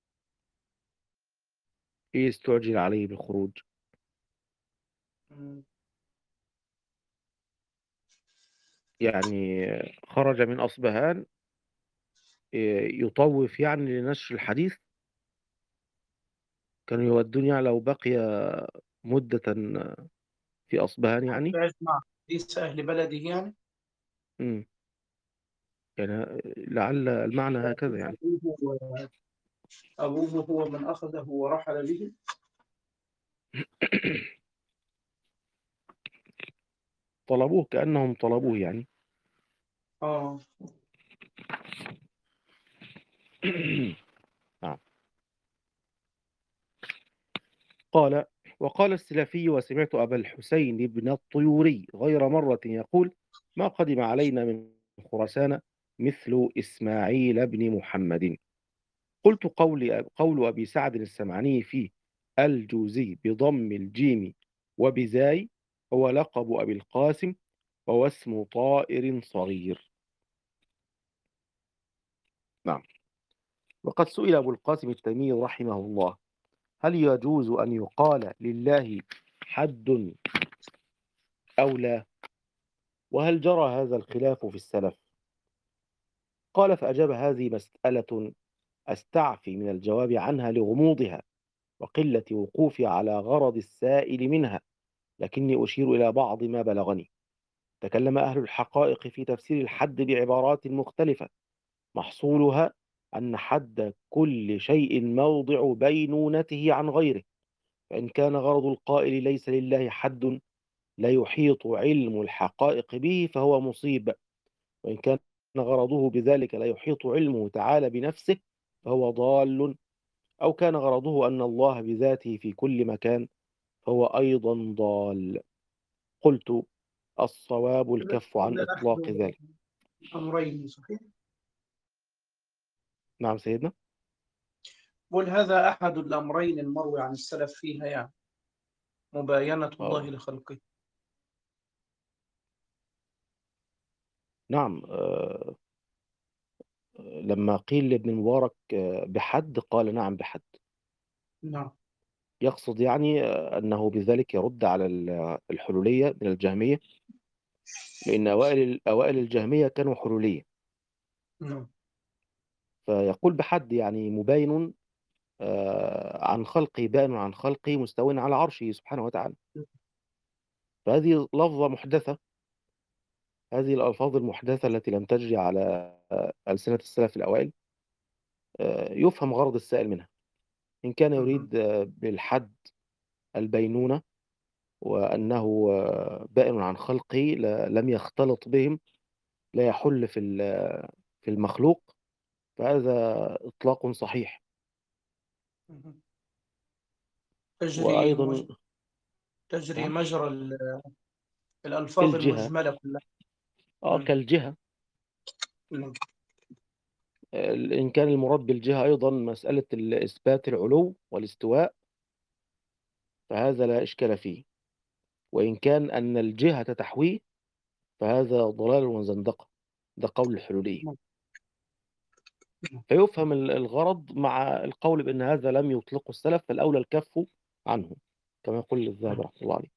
إيه استعجل عليه بالخروج؟ م. يعني خرج من أصبهان إيه، يطوف يعني لنشر الحديث. كانوا يودون يعني لو بقي مدة في أصبهان يعني. حتى يجمع حديث أهل بلده يعني. مم. يعني لعل المعنى هكذا يعني. أبوه أبوه هو من أخذه ورحل به. طلبوه، كأنهم طلبوه يعني. آه. نعم. قال: وقال السلفي: وسمعت أبا الحسين بن الطيوري غير مرة يقول: ما قدم علينا من خراسان مثل إسماعيل بن محمد. قلت: قول قول أبي سعد السمعاني فيه الجوزي بضم الجيم وبزاي هو لقب أبي القاسم، وهو اسم طائر صغير. نعم. وقد سئل أبو القاسم التيمي رحمه الله: هل يجوز أن يقال لله حد أو لا؟ وهل جرى هذا الخلاف في السلف؟ قال: فأجاب: هذه مسألة أستعفي من الجواب عنها لغموضها وقلة وقوفي على غرض السائل منها، لكني أشير إلى بعض ما بلغني. تكلم أهل الحقائق في تفسير الحد بعبارات مختلفة، محصولها أن حد كل شيء موضع بينونته عن غيره، فإن كان غرض القائل ليس لله حد لا يحيط علم الحقائق به فهو مصيب، وإن كان غرضه بذلك لا يحيط علمه تعالى بنفسه فهو ضال أو كان غرضه أن الله بذاته في كل مكان فهو أيضا ضال. قلت الصواب هذا الكف عن هذا أحد إطلاق ذلك. الأمرين صحيح؟ نعم سيدنا. قل هذا أحد الأمرين المروي عن السلف فيها يعني مباينة الله آه. لخلقه. نعم. آه. لما قيل لابن المبارك آه، بحد قال نعم بحد. نعم. يقصد يعني آه، أنه بذلك يرد على ال- الحلولية من الجهمية، لأن أوائل أوائل الجهمية كانوا حلولية. نعم. فيقول بحد يعني مباين آه، عن خلقه، بائن عن خلقه، مستو على عرشه سبحانه وتعالى. فهذه لفظة محدثة، هذه الألفاظ المحدثة التي لم تجري على آه، ألسنة السلف الأوائل، آه، يفهم غرض السائل منها. إن كان مهم. يريد آه، بالحد البينونة، وأنه آه، بائن عن خلقه، ل- لم يختلط بهم، لا يحل في ال- في المخلوق، فهذا إطلاق صحيح. مهم. تجري مج... وأيضا تجري نعم مجرى ال- الألفاظ الجهة، المجملة كلها. آه مم. كالجهة. نعم. آه، إن كان المراد بالجهة أيضا مسألة ال- إثبات العلو والاستواء، فهذا لا إشكال فيه. وإن كان أن الجهة تحويه، فهذا ضلال وزندقة، ده قول الحلولية. نعم. فيفهم ال- الغرض مع القول بأن هذا لم يطلقه السلف، فالأولى الكف عنه، كما يقول الذهبي نعم. رحمه الله عليه.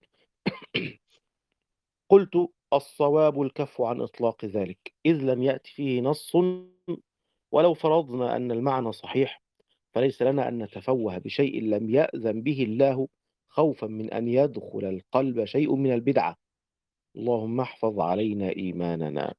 قلت الصواب الكف عن إطلاق ذلك، إذ لم يأتي فيه نص. ولو فرضنا أن المعنى صحيح، فليس لنا أن نتفوه بشيء لم يأذن به الله، خوفا من أن يدخل القلب شيء من البدعة. اللهم احفظ علينا إيماننا.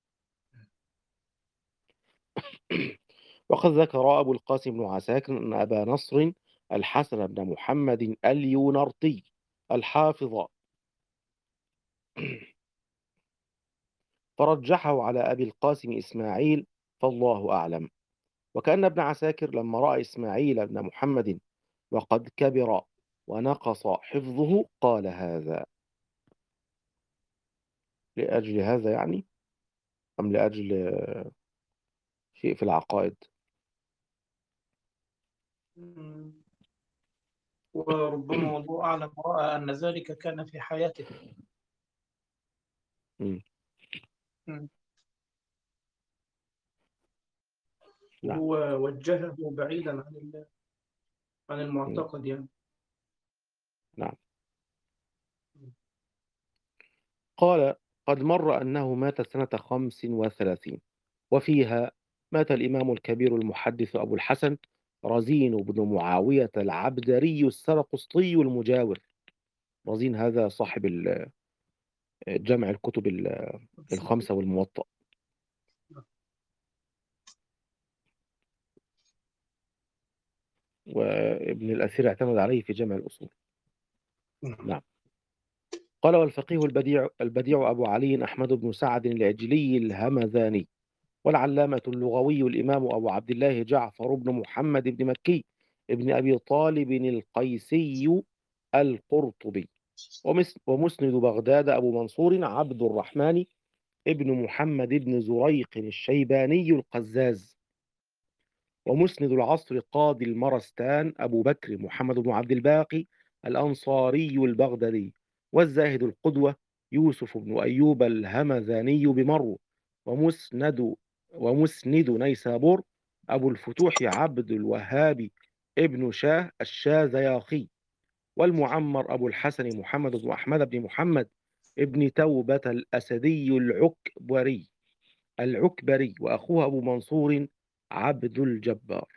وقد ذكر أبو القاسم بن عساكر أن أبا نصر الحسن بن محمد اليونرطي الحافظ فرجحه على أبي القاسم إسماعيل، فالله أعلم. وكأن ابن عساكر لما رأى إسماعيل بن محمد وقد كبر ونقص حفظه قال هذا. لأجل هذا يعني، أم لأجل شيء في العقائد؟ مم. وربما والله أعلم رأى أن ذلك كان في حياته. مم. مم. نعم. وهو وجهه بعيدا عن ال- عن مم. المعتقد يعني. نعم. قال قد مر أنه مات سنة خمس وثلاثين، وفيها مات الإمام الكبير المحدث أبو الحسن رزين بن معاوية العبدري السرقسطي المجاور. رزين هذا صاحب ال- جمع الكتب ال- الخمسة والموطأ. وابن الأثير اعتمد عليه في جمع الأصول. نعم. نعم. قال والفقيه البديع البديع أبو علي أحمد بن سعد العجلي الهمذاني، والعلامة اللغوي الإمام أبو عبد الله جعفر بن محمد بن مكي ابن أبي طالب القيسي القرطبي، ومس- ومسند بغداد أبو منصور عبد الرحمن ابن محمد بن زريق الشيباني القزاز، ومسند العصر قاضي المرستان أبو بكر محمد بن عبد الباقي الأنصاري البغدادي، والزاهد القدوة يوسف بن أيوب الهمذاني بمرو، ومسند ومسند نيسابور أبو الفتوح عبد الوهاب ابن شاه الشاذياخي، والمعمر أبو الحسن محمد بن أحمد بن محمد ابن توبة الأسدي العكبري العكبري وأخوه أبو منصور عبد الجبار.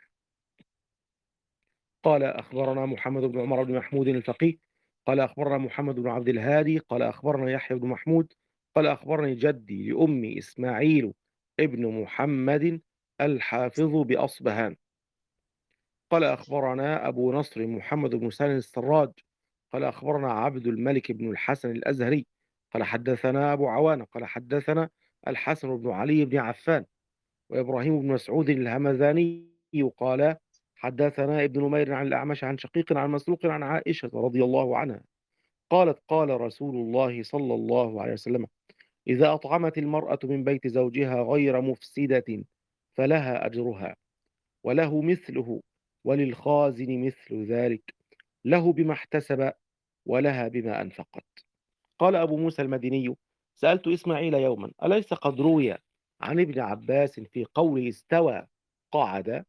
قال أخبرنا محمد بن عمر بن محمود الفقيه قال أخبرنا محمد بن عبد الهادي قال أخبرنا يحيى بن محمود قال أخبرني جدي لأمي إسماعيل ابن محمد الحافظ بأصبهان قال أخبرنا أبو نصر محمد بن سالم السراج قال أخبرنا عبد الملك بن الحسن الأزهري قال حدثنا أبو عوانة قال حدثنا الحسن بن علي بن عفان وإبراهيم بن مسعود الهمذاني قال حدثنا ابن نمير عن الأعمش عن شقيق عن مسروق عن عائشة رضي الله عنها قالت قال رسول الله صلى الله عليه وسلم إذا أطعمت المرأة من بيت زوجها غير مفسدة فلها أجرها وله مثله وللخازن مثل ذلك له بما احتسب ولها بما أنفقت. قال أبو موسى المديني سألت إسماعيل يوما أليس قد روي عن ابن عباس في قوله استوى قعد؟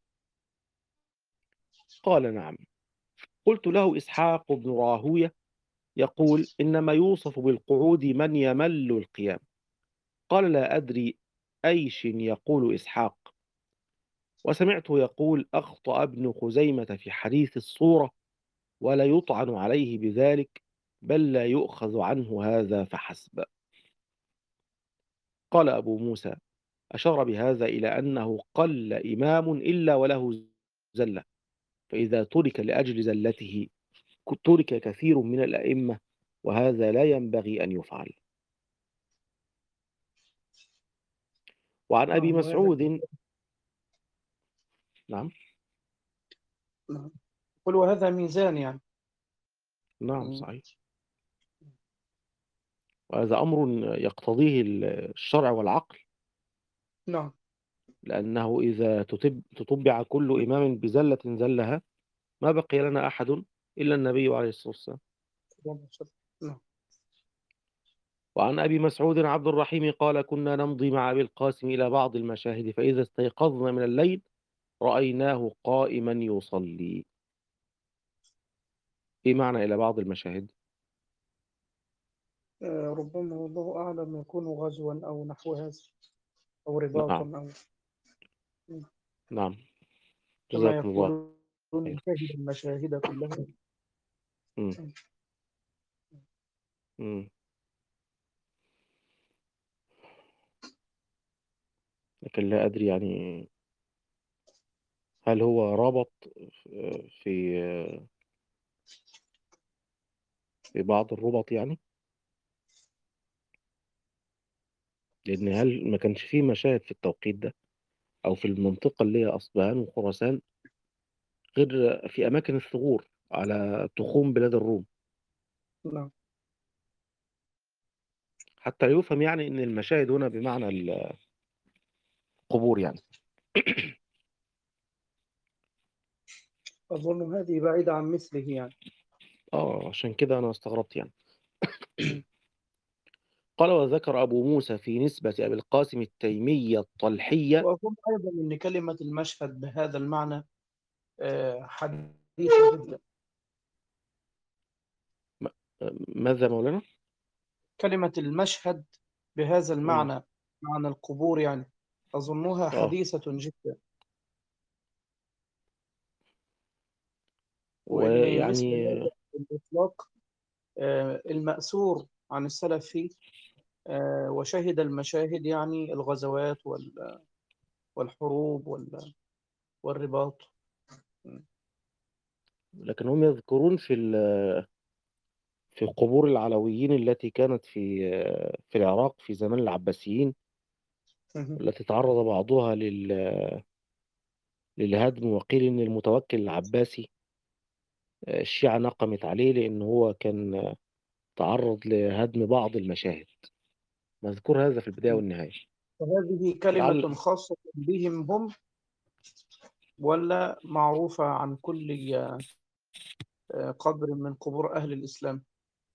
قال نعم. قلت له إسحاق بن راهوية يقول إنما يوصف بالقعود من يمل القيام. قال لا أدري أيش يقول إسحاق. وسمعته يقول أخطأ ابن خزيمة في حديث الصورة ولا يطعن عليه بذلك بل لا يؤخذ عنه هذا فحسب. قال أبو موسى أشار بهذا إلى أنه قل إمام إلا وله زلة، فإذا ترك لأجل زلته ترك كثير من الأئمة، وهذا لا ينبغي أن يفعل. وعن أبي نعم وهذا مسعود نعم نعم قل وهذا ميزان يعني. نعم مم. صحيح، وهذا أمر يقتضيه الشرع والعقل، نعم لأنه إذا تتب تتبع كل إمام بزلة زلها ما بقي لنا أحد إلا النبي عليه الصلاة والسلام. نعم وعن أبي مسعود عبد الرحيم قال كنا نمضي مع أبي القاسم إلى بعض المشاهد فإذا استيقظنا من الليل رأيناه قائما يصلي. إيه معنى إلى بعض المشاهد؟ آه، ربما والله أعلم يكون غزوا أو نحو هذا أو رباطا نعم أو نعم كما جزاكم الله يقولون خير. شهد المشاهد كلها. مم. مم. لكن لا أدري يعني هل هو ربط في في بعض الربط يعني، لأن هل ما كانش فيه مشاهد في التوقيت ده أو في المنطقة اللي هي أصبهان وخراسان غير في أماكن الثغور على تخوم بلاد الروم، نعم حتى يفهم يعني إن المشاهد هنا بمعنى القبور يعني. أظن هذه بعيدة عن مثله يعني. آه عشان كده أنا استغربت يعني. مم. قال وذكر أبو موسى في نسبة أبي القاسم التيمية الطلحية. وأظن أيضا أن كلمة المشهد بهذا المعنى آه، حديثة جدا. م- ماذا مولانا؟ كلمة المشهد بهذا مم. المعنى معنى القبور يعني أظنها آه حديثة جدا. وإن مثل ويعني هذا الإطلاق آه، المأثور عن السلف فيه آه، وشهد المشاهد يعني الغزوات وال- والحروب وال- والرباط. لكن هم يذكرون في ال- في قبور العلويين التي كانت في في العراق في زمان العباسيين، التي تعرض بعضها لل- للهدم، وقيل إن المتوكل العباسي الشيعة نقمت عليه لأن هو كان تعرض لهدم بعض المشاهد، مذكور هذا في البداية والنهاية. فهذه كلمة لعل خاصة بهم هم ولا معروفة عن كل آه، قبر من قبور أهل الإسلام؟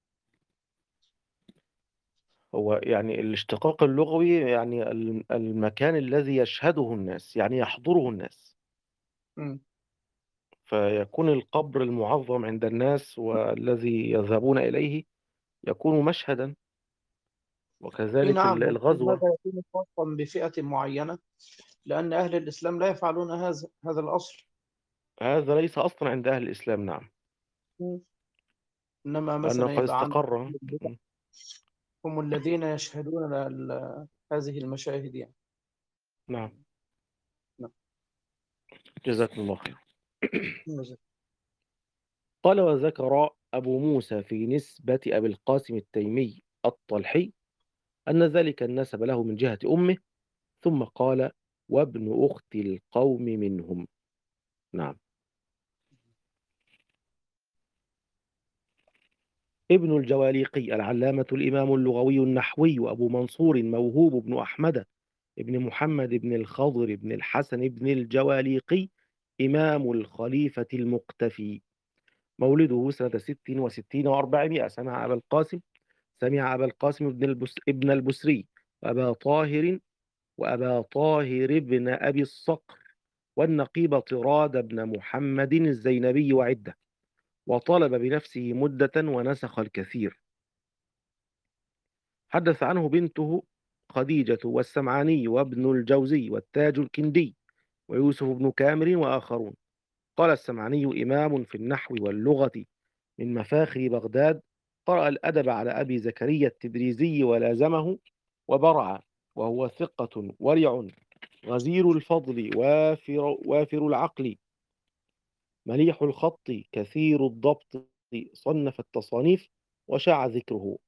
هو يعني الاشتقاق اللغوي يعني الم- المكان الذي يشهده الناس يعني يحضره الناس، مم. فيكون القبر المعظم عند الناس والذي يذهبون إليه يكون مشهدا، إيه وكذلك ال- نعم، لكن الغزوة. هذا يكون خاصا بفئة معينة لأن أهل الإسلام لا يفعلون هذا هذا الأصل. هذا ليس أصلا عند أهل الإسلام. نعم مم. إنما لأنه مثلا قد يبقى عند استقر. أهل البدع هم الذين يشهدون ال- هذه المشاهد يعني. نعم نعم. جزاكم الله خير. نعم. قال وذكر أبو موسى في نسبة أبي القاسم التيمي الطلحي أن ذلك النسب له من جهة أمه، ثم قال وابن أخت القوم منهم. نعم ابن الجواليقي العلامة الإمام اللغوي النحوي أبو منصور موهوب بن أحمد ابن محمد بن الخضر بن الحسن بن الجواليقي إمام الخليفة المقتفي، مولده سنة ست وستين وأربعمائة. سمع أبا القاسم سمع أبا القاسم ابن البس ابن البسري وأبا طاهر وأبا طاهر بن أبي الصقر والنقيب طراد بن محمد الزينبي وعدة، وطلب بنفسه مدة ونسخ الكثير. حدث عنه بنته خديجة والسمعاني وابن الجوزي والتاج الكندي ويوسف بن كامر وآخرون. قال السمعاني: إمام في النحو واللغة من مفاخر بغداد، قرأ الأدب على أبي زكريا التبريزي ولازمه وبرع، وهو ثقة ورع غزير الفضل وافر, وافر العقل مليح الخط كثير الضبط، صنف التصانيف وشاع ذكره.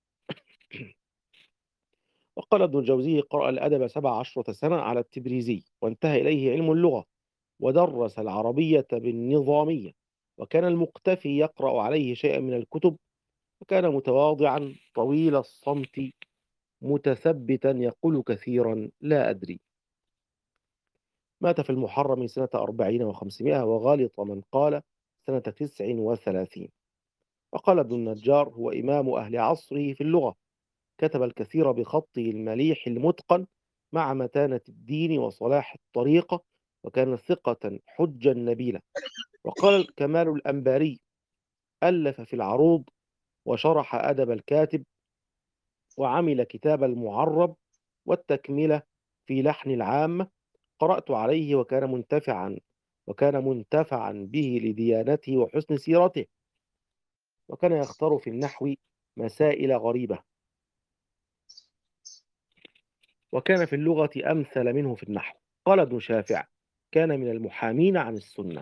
وقال ابن الجوزي: قرأ الأدب سبع عشرة سنة على التبريزي، وانتهى إليه علم اللغة، ودرس العربية بالنظامية، وكان المقتفي يقرأ عليه شيئا من الكتب، وكان متواضعا طويل الصمت متثبتا يقول كثيرا لا أدري. مات في المحرم سنة أربعين وخمسمائة، وغالط من قال سنة تسع وثلاثين. وقال ابن النجار: هو إمام أهل عصره في اللغة، كتب الكثير بخطه المليح المتقن مع متانة الدين وصلاح الطريقة، وكان ثقة حجا نبيلا. وقال كمال الأنباري: ألف في العروض وشرح أدب الكاتب، وعمل كتاب المعرب والتكملة في لحن العامة، قرأت عليه وكان منتفعا وكان منتفعا به لديانته وحسن سيرته، وكان يختار في النحو مسائل غريبة، وكان في اللغة أمثل منه في النحو. قال ابن شافع: كان من المحامين عن السنة.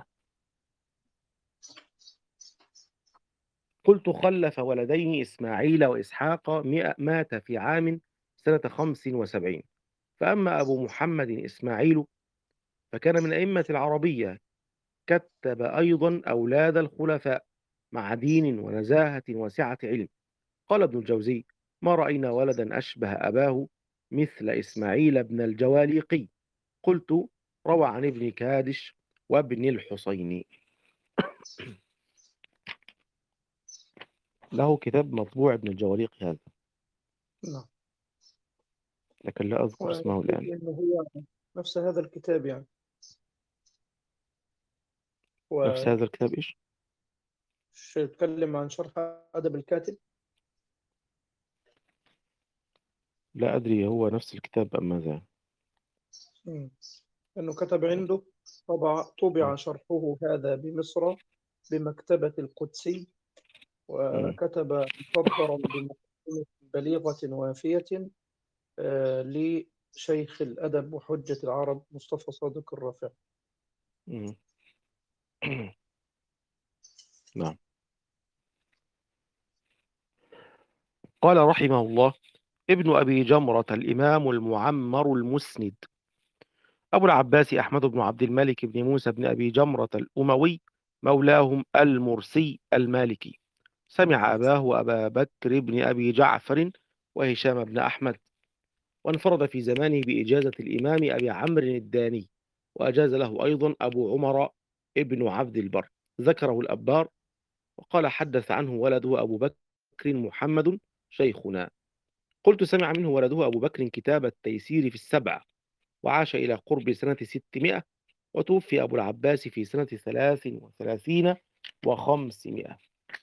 قلت: خلف ولدين إسماعيل وإسحاق، مات في عام سنة خمس وسبعين. فأما أبو محمد إسماعيل فكان من أئمة العربية، كتب أيضا أولاد الخلفاء مع دين ونزاهة وسعة علم. قال ابن الجوزي: ما رأينا ولدا أشبه أباه مثل إسماعيل بن الجواليقي. قلت: روى عن ابن كادش وابن الحصيني. له كتاب مطبوع ابن الجواليقي هذا، نعم. لكن لا أذكر اسمه ويقول الآن. إنه هو نفس هذا الكتاب يعني، نفس هذا الكتاب إيش؟ ويتكلم عن شرح أدب الكاتب. لا أدري هو نفس الكتاب أم ماذا. مم. أنه كتب عنده طبع طبع شرحه هذا بمصر بمكتبة القدسي، مم. وكتب مصدرا بمقدمة بليغة وافية آه، لشيخ الأدب وحجة العرب مصطفى صادق الرافع. مم. نعم. قال رحمه الله: ابن أبي جمرة الإمام المعمر المسند أبو العباس أحمد بن عبد الملك بن موسى بن أبي جمرة الأموي، مولاهم المرسي المالكي. سمع أباه وأبا بكر بن أبي جعفر وهشام بن أحمد، وانفرد في زمانه بإجازة الإمام أبي عمرو الداني، وأجاز له أيضا أبو عمر ابن عبد البر، ذكره الأبار. وقال: حدث عنه ولده أبو بكر محمد شيخنا. قلت: سمع منه ولده أبو بكر كتاب التيسير في السبع، وعاش إلى قرب سنة ستمائة، وتوفي أبو العباس في سنة ثلاث وثلاثين وخمسمائة.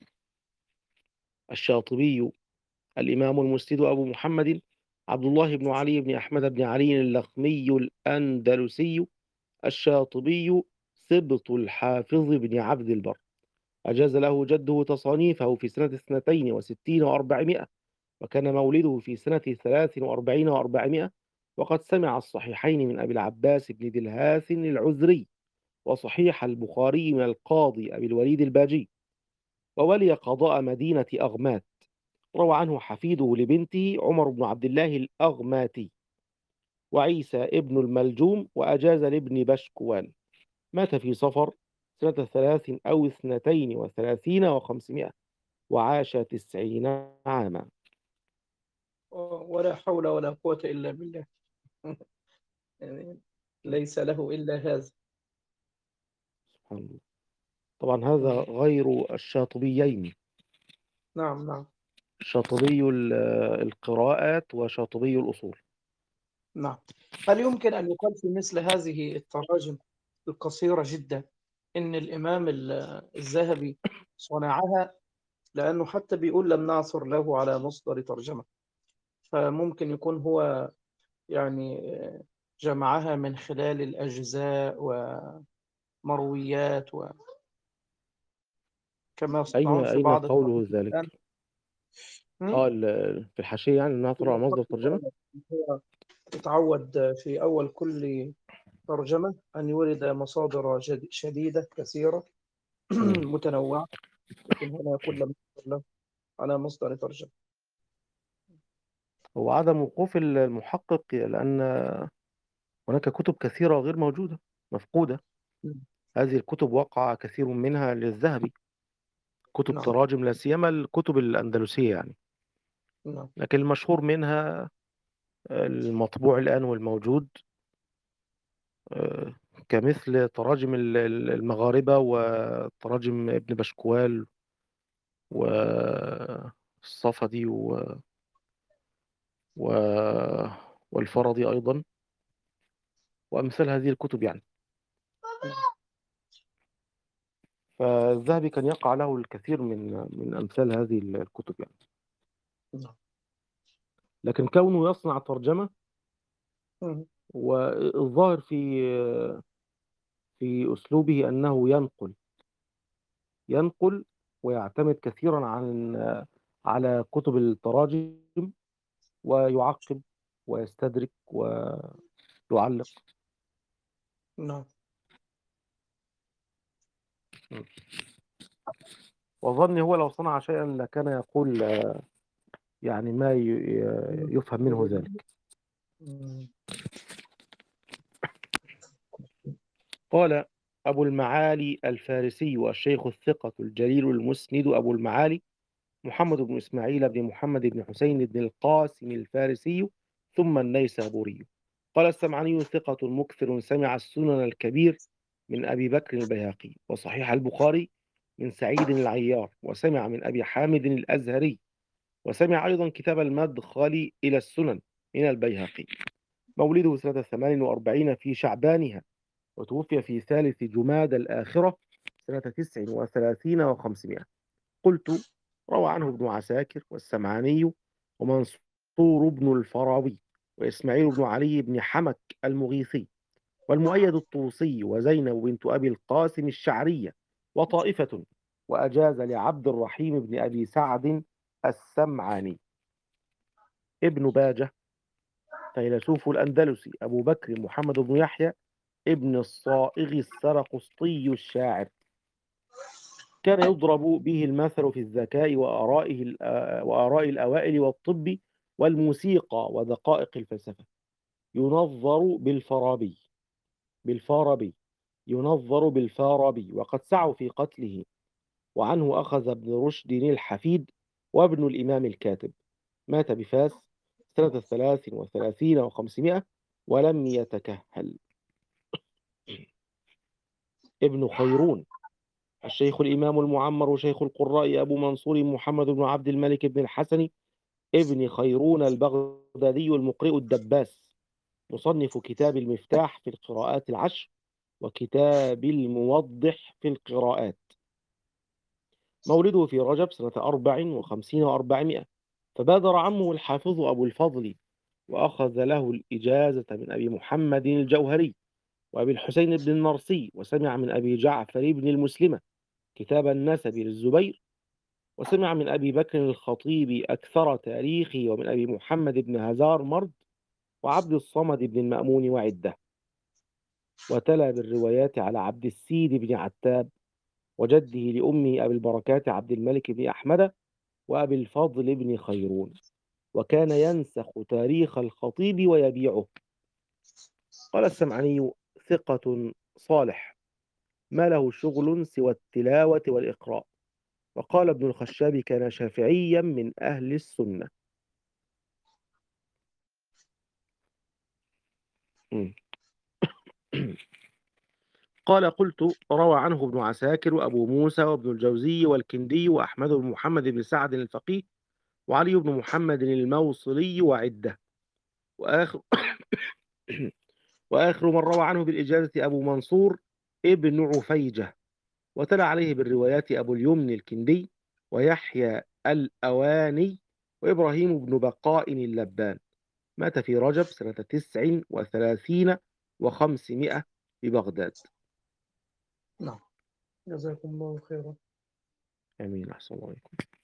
الشاطبي الإمام المسند أبو محمد عبد الله بن علي بن أحمد بن علي اللخمي الأندلسي الشاطبي، سبط الحافظ بن عبد البر، أجاز له جده تصانيفه في سنة اثنتين وستين وأربعمائة، وكان مولده في سنة ثلاث وأربعين وأربعمائة. وقد سمع الصحيحين من أبي العباس بن دلهاث العذري، وصحيح البخاري من القاضي أبي الوليد الباجي، وولي قضاء مدينة أغمات. روى عنه حفيده لبنته عمر بن عبد الله الأغماتي، وعيسى ابن الملجوم، وأجاز لابن بشكوان. مات في صفر سنة ثلاث أو اثنتين وثلاثين وخمسمائة، وعاش تسعين عاما. ولا حول ولا قوة إلا بالله. يعني ليس له إلا هذا. سبحان الله. طبعا هذا مم. غير الشاطبيين، نعم نعم شاطبي ال- القراءات وشاطبي الأصول. نعم. هل يمكن أن يقال في مثل هذه التراجم القصيرة جدا إن الإمام ال- الذهبي صنعها؟ لأنه حتى بيقول لم نعثر له على مصدر ترجمة، فممكن يكون هو يعني جمعها من خلال الأجزاء ومرويات، وكما أين يصنعون في أين بعض قوله التراجم الآن. ذلك؟ هم؟ اه ال- في الحاشية يعني أنها ترى هو على مصدر فقط ترجمة. قال هو اتعود في أول كل ترجمة أن يورد مصادر جد- شديدة كثيرة مم. متنوعة، لكن هنا يقول لم يحصل له على مصدر ترجمة. هو عدم وقوف المحقق لأن هناك كتب كثيرة غير موجودة، مفقودة. هذه الكتب وقع كثير منها للذهبي، كتب نعم تراجم، لا سيما الكتب الأندلسية يعني. نعم لكن المشهور منها المطبوع الآن والموجود، آه، كمثل تراجم ال- ال- المغاربة وتراجم ابن بشكوال والصفدي و... و... والفرضي أيضا، وأمثال هذه الكتب يعني. فالذهبي كان يقع له الكثير من من أمثال هذه الكتب يعني. نعم. لكن كونه يصنع ترجمة، مم. والظاهر في في أسلوبه أنه ينقل ينقل ويعتمد كثيرا عن على كتب التراجم، ويعقب ويستدرك ويعلق. نعم وظني هو لو صنع شيئا لكان يقول يعني ما ي- يفهم منه ذلك. مم. قال أبو المعالي الفارسي والشيخ الثقة الجليل المسند أبو المعالي محمد بن إسماعيل بن محمد بن حسين بن القاسم الفارسي ثم النيسابوري. قال السمعاني ثقة مكثر، سمع السنن الكبير من أبي بكر البيهقي، وصحيح البخاري من سعيد العيار، وسمع من أبي حامد الأزهري، وسمع أيضا كتاب المدخل إلى السنن من البيهقي. مولده سنة ثمان وأربعين في شعبانها، وتوفي في ثالث جماد الآخرة سنة تسع وثلاثين وخمسمائة. قلت: روى عنه ابن عساكر والسمعاني ومنصور بن الفراوي وإسماعيل بن علي بن حمك المغيثي والمؤيد الطوسي وزينب بنت أبي القاسم الشعرية وطائفة، وأجاز لعبد الرحيم بن أبي سعد السمعاني. ابن باجة فيلسوف الأندلسي أبو بكر محمد بن يحيى ابن الصائغ السرقسطي الشاعر، كان يضرب به المثل في الذكاء وآرائه ال- آه، وآراء الأوائل والطب والموسيقى ودقائق الفلسفة. ينظر بالفارابي بالفارابي ينظر بالفارابي وقد سعوا في قتله، وعنه أخذ ابن رشد الحفيد وابن الإمام الكاتب. مات بفاس سنة ثلاث وثلاثين وخمسمائة ولم يتكهل. ابن خيرون الشيخ الإمام المعمر شيخ القراء أبو منصور محمد بن عبد الملك بن الحسن ابن خيرون البغدادي المقرئ الدباس، مصنف كتاب المفتاح في القراءات العشر وكتاب الموضح في القراءات. مولده في رجب سنة أربع وخمسين وأربعمائة، فبادر عمه الحافظ أبو الفضل وأخذ له الإجازة من أبي محمد الجوهري وأبي الحسين بن النرسي، وسمع من أبي جعفر بن المسلمة كتاب النسب للزبير، وسمع من أبي بكر الخطيب أكثر تاريخه، ومن أبي محمد بن هزار مرد وعبد الصمد بن المأمون وعدة. وتلا بالروايات على عبد السيد بن عتاب وجده لأمه أبي البركات عبد الملك بن أحمد وأبي الفضل بن خيرون، وكان ينسخ تاريخ الخطيب ويبيعه. قال السمعاني ثقة صالح ما له شغل سوى التلاوة والإقراء، وقال ابن الخشاب كان شافعيا من أهل السنة. م. قال قلت روى عنه ابن عساكر وأبو موسى وابن الجوزي والكندي وأحمد بن محمد بن سعد الفقيه وعلي بن محمد الموصلي وعدة. وآخر وآخر من روى عنه بالإجازة أبو منصور ابن عفيجة، وتلا عليه بالروايات أبو اليمن الكندي ويحيى الأواني وإبراهيم بن بقاء اللبان. مات في رجب سنة تسع وثلاثين وخمسمائة ببغداد. نعم، جزاكم الله خيرا. آمين. أحسن الله عليكم.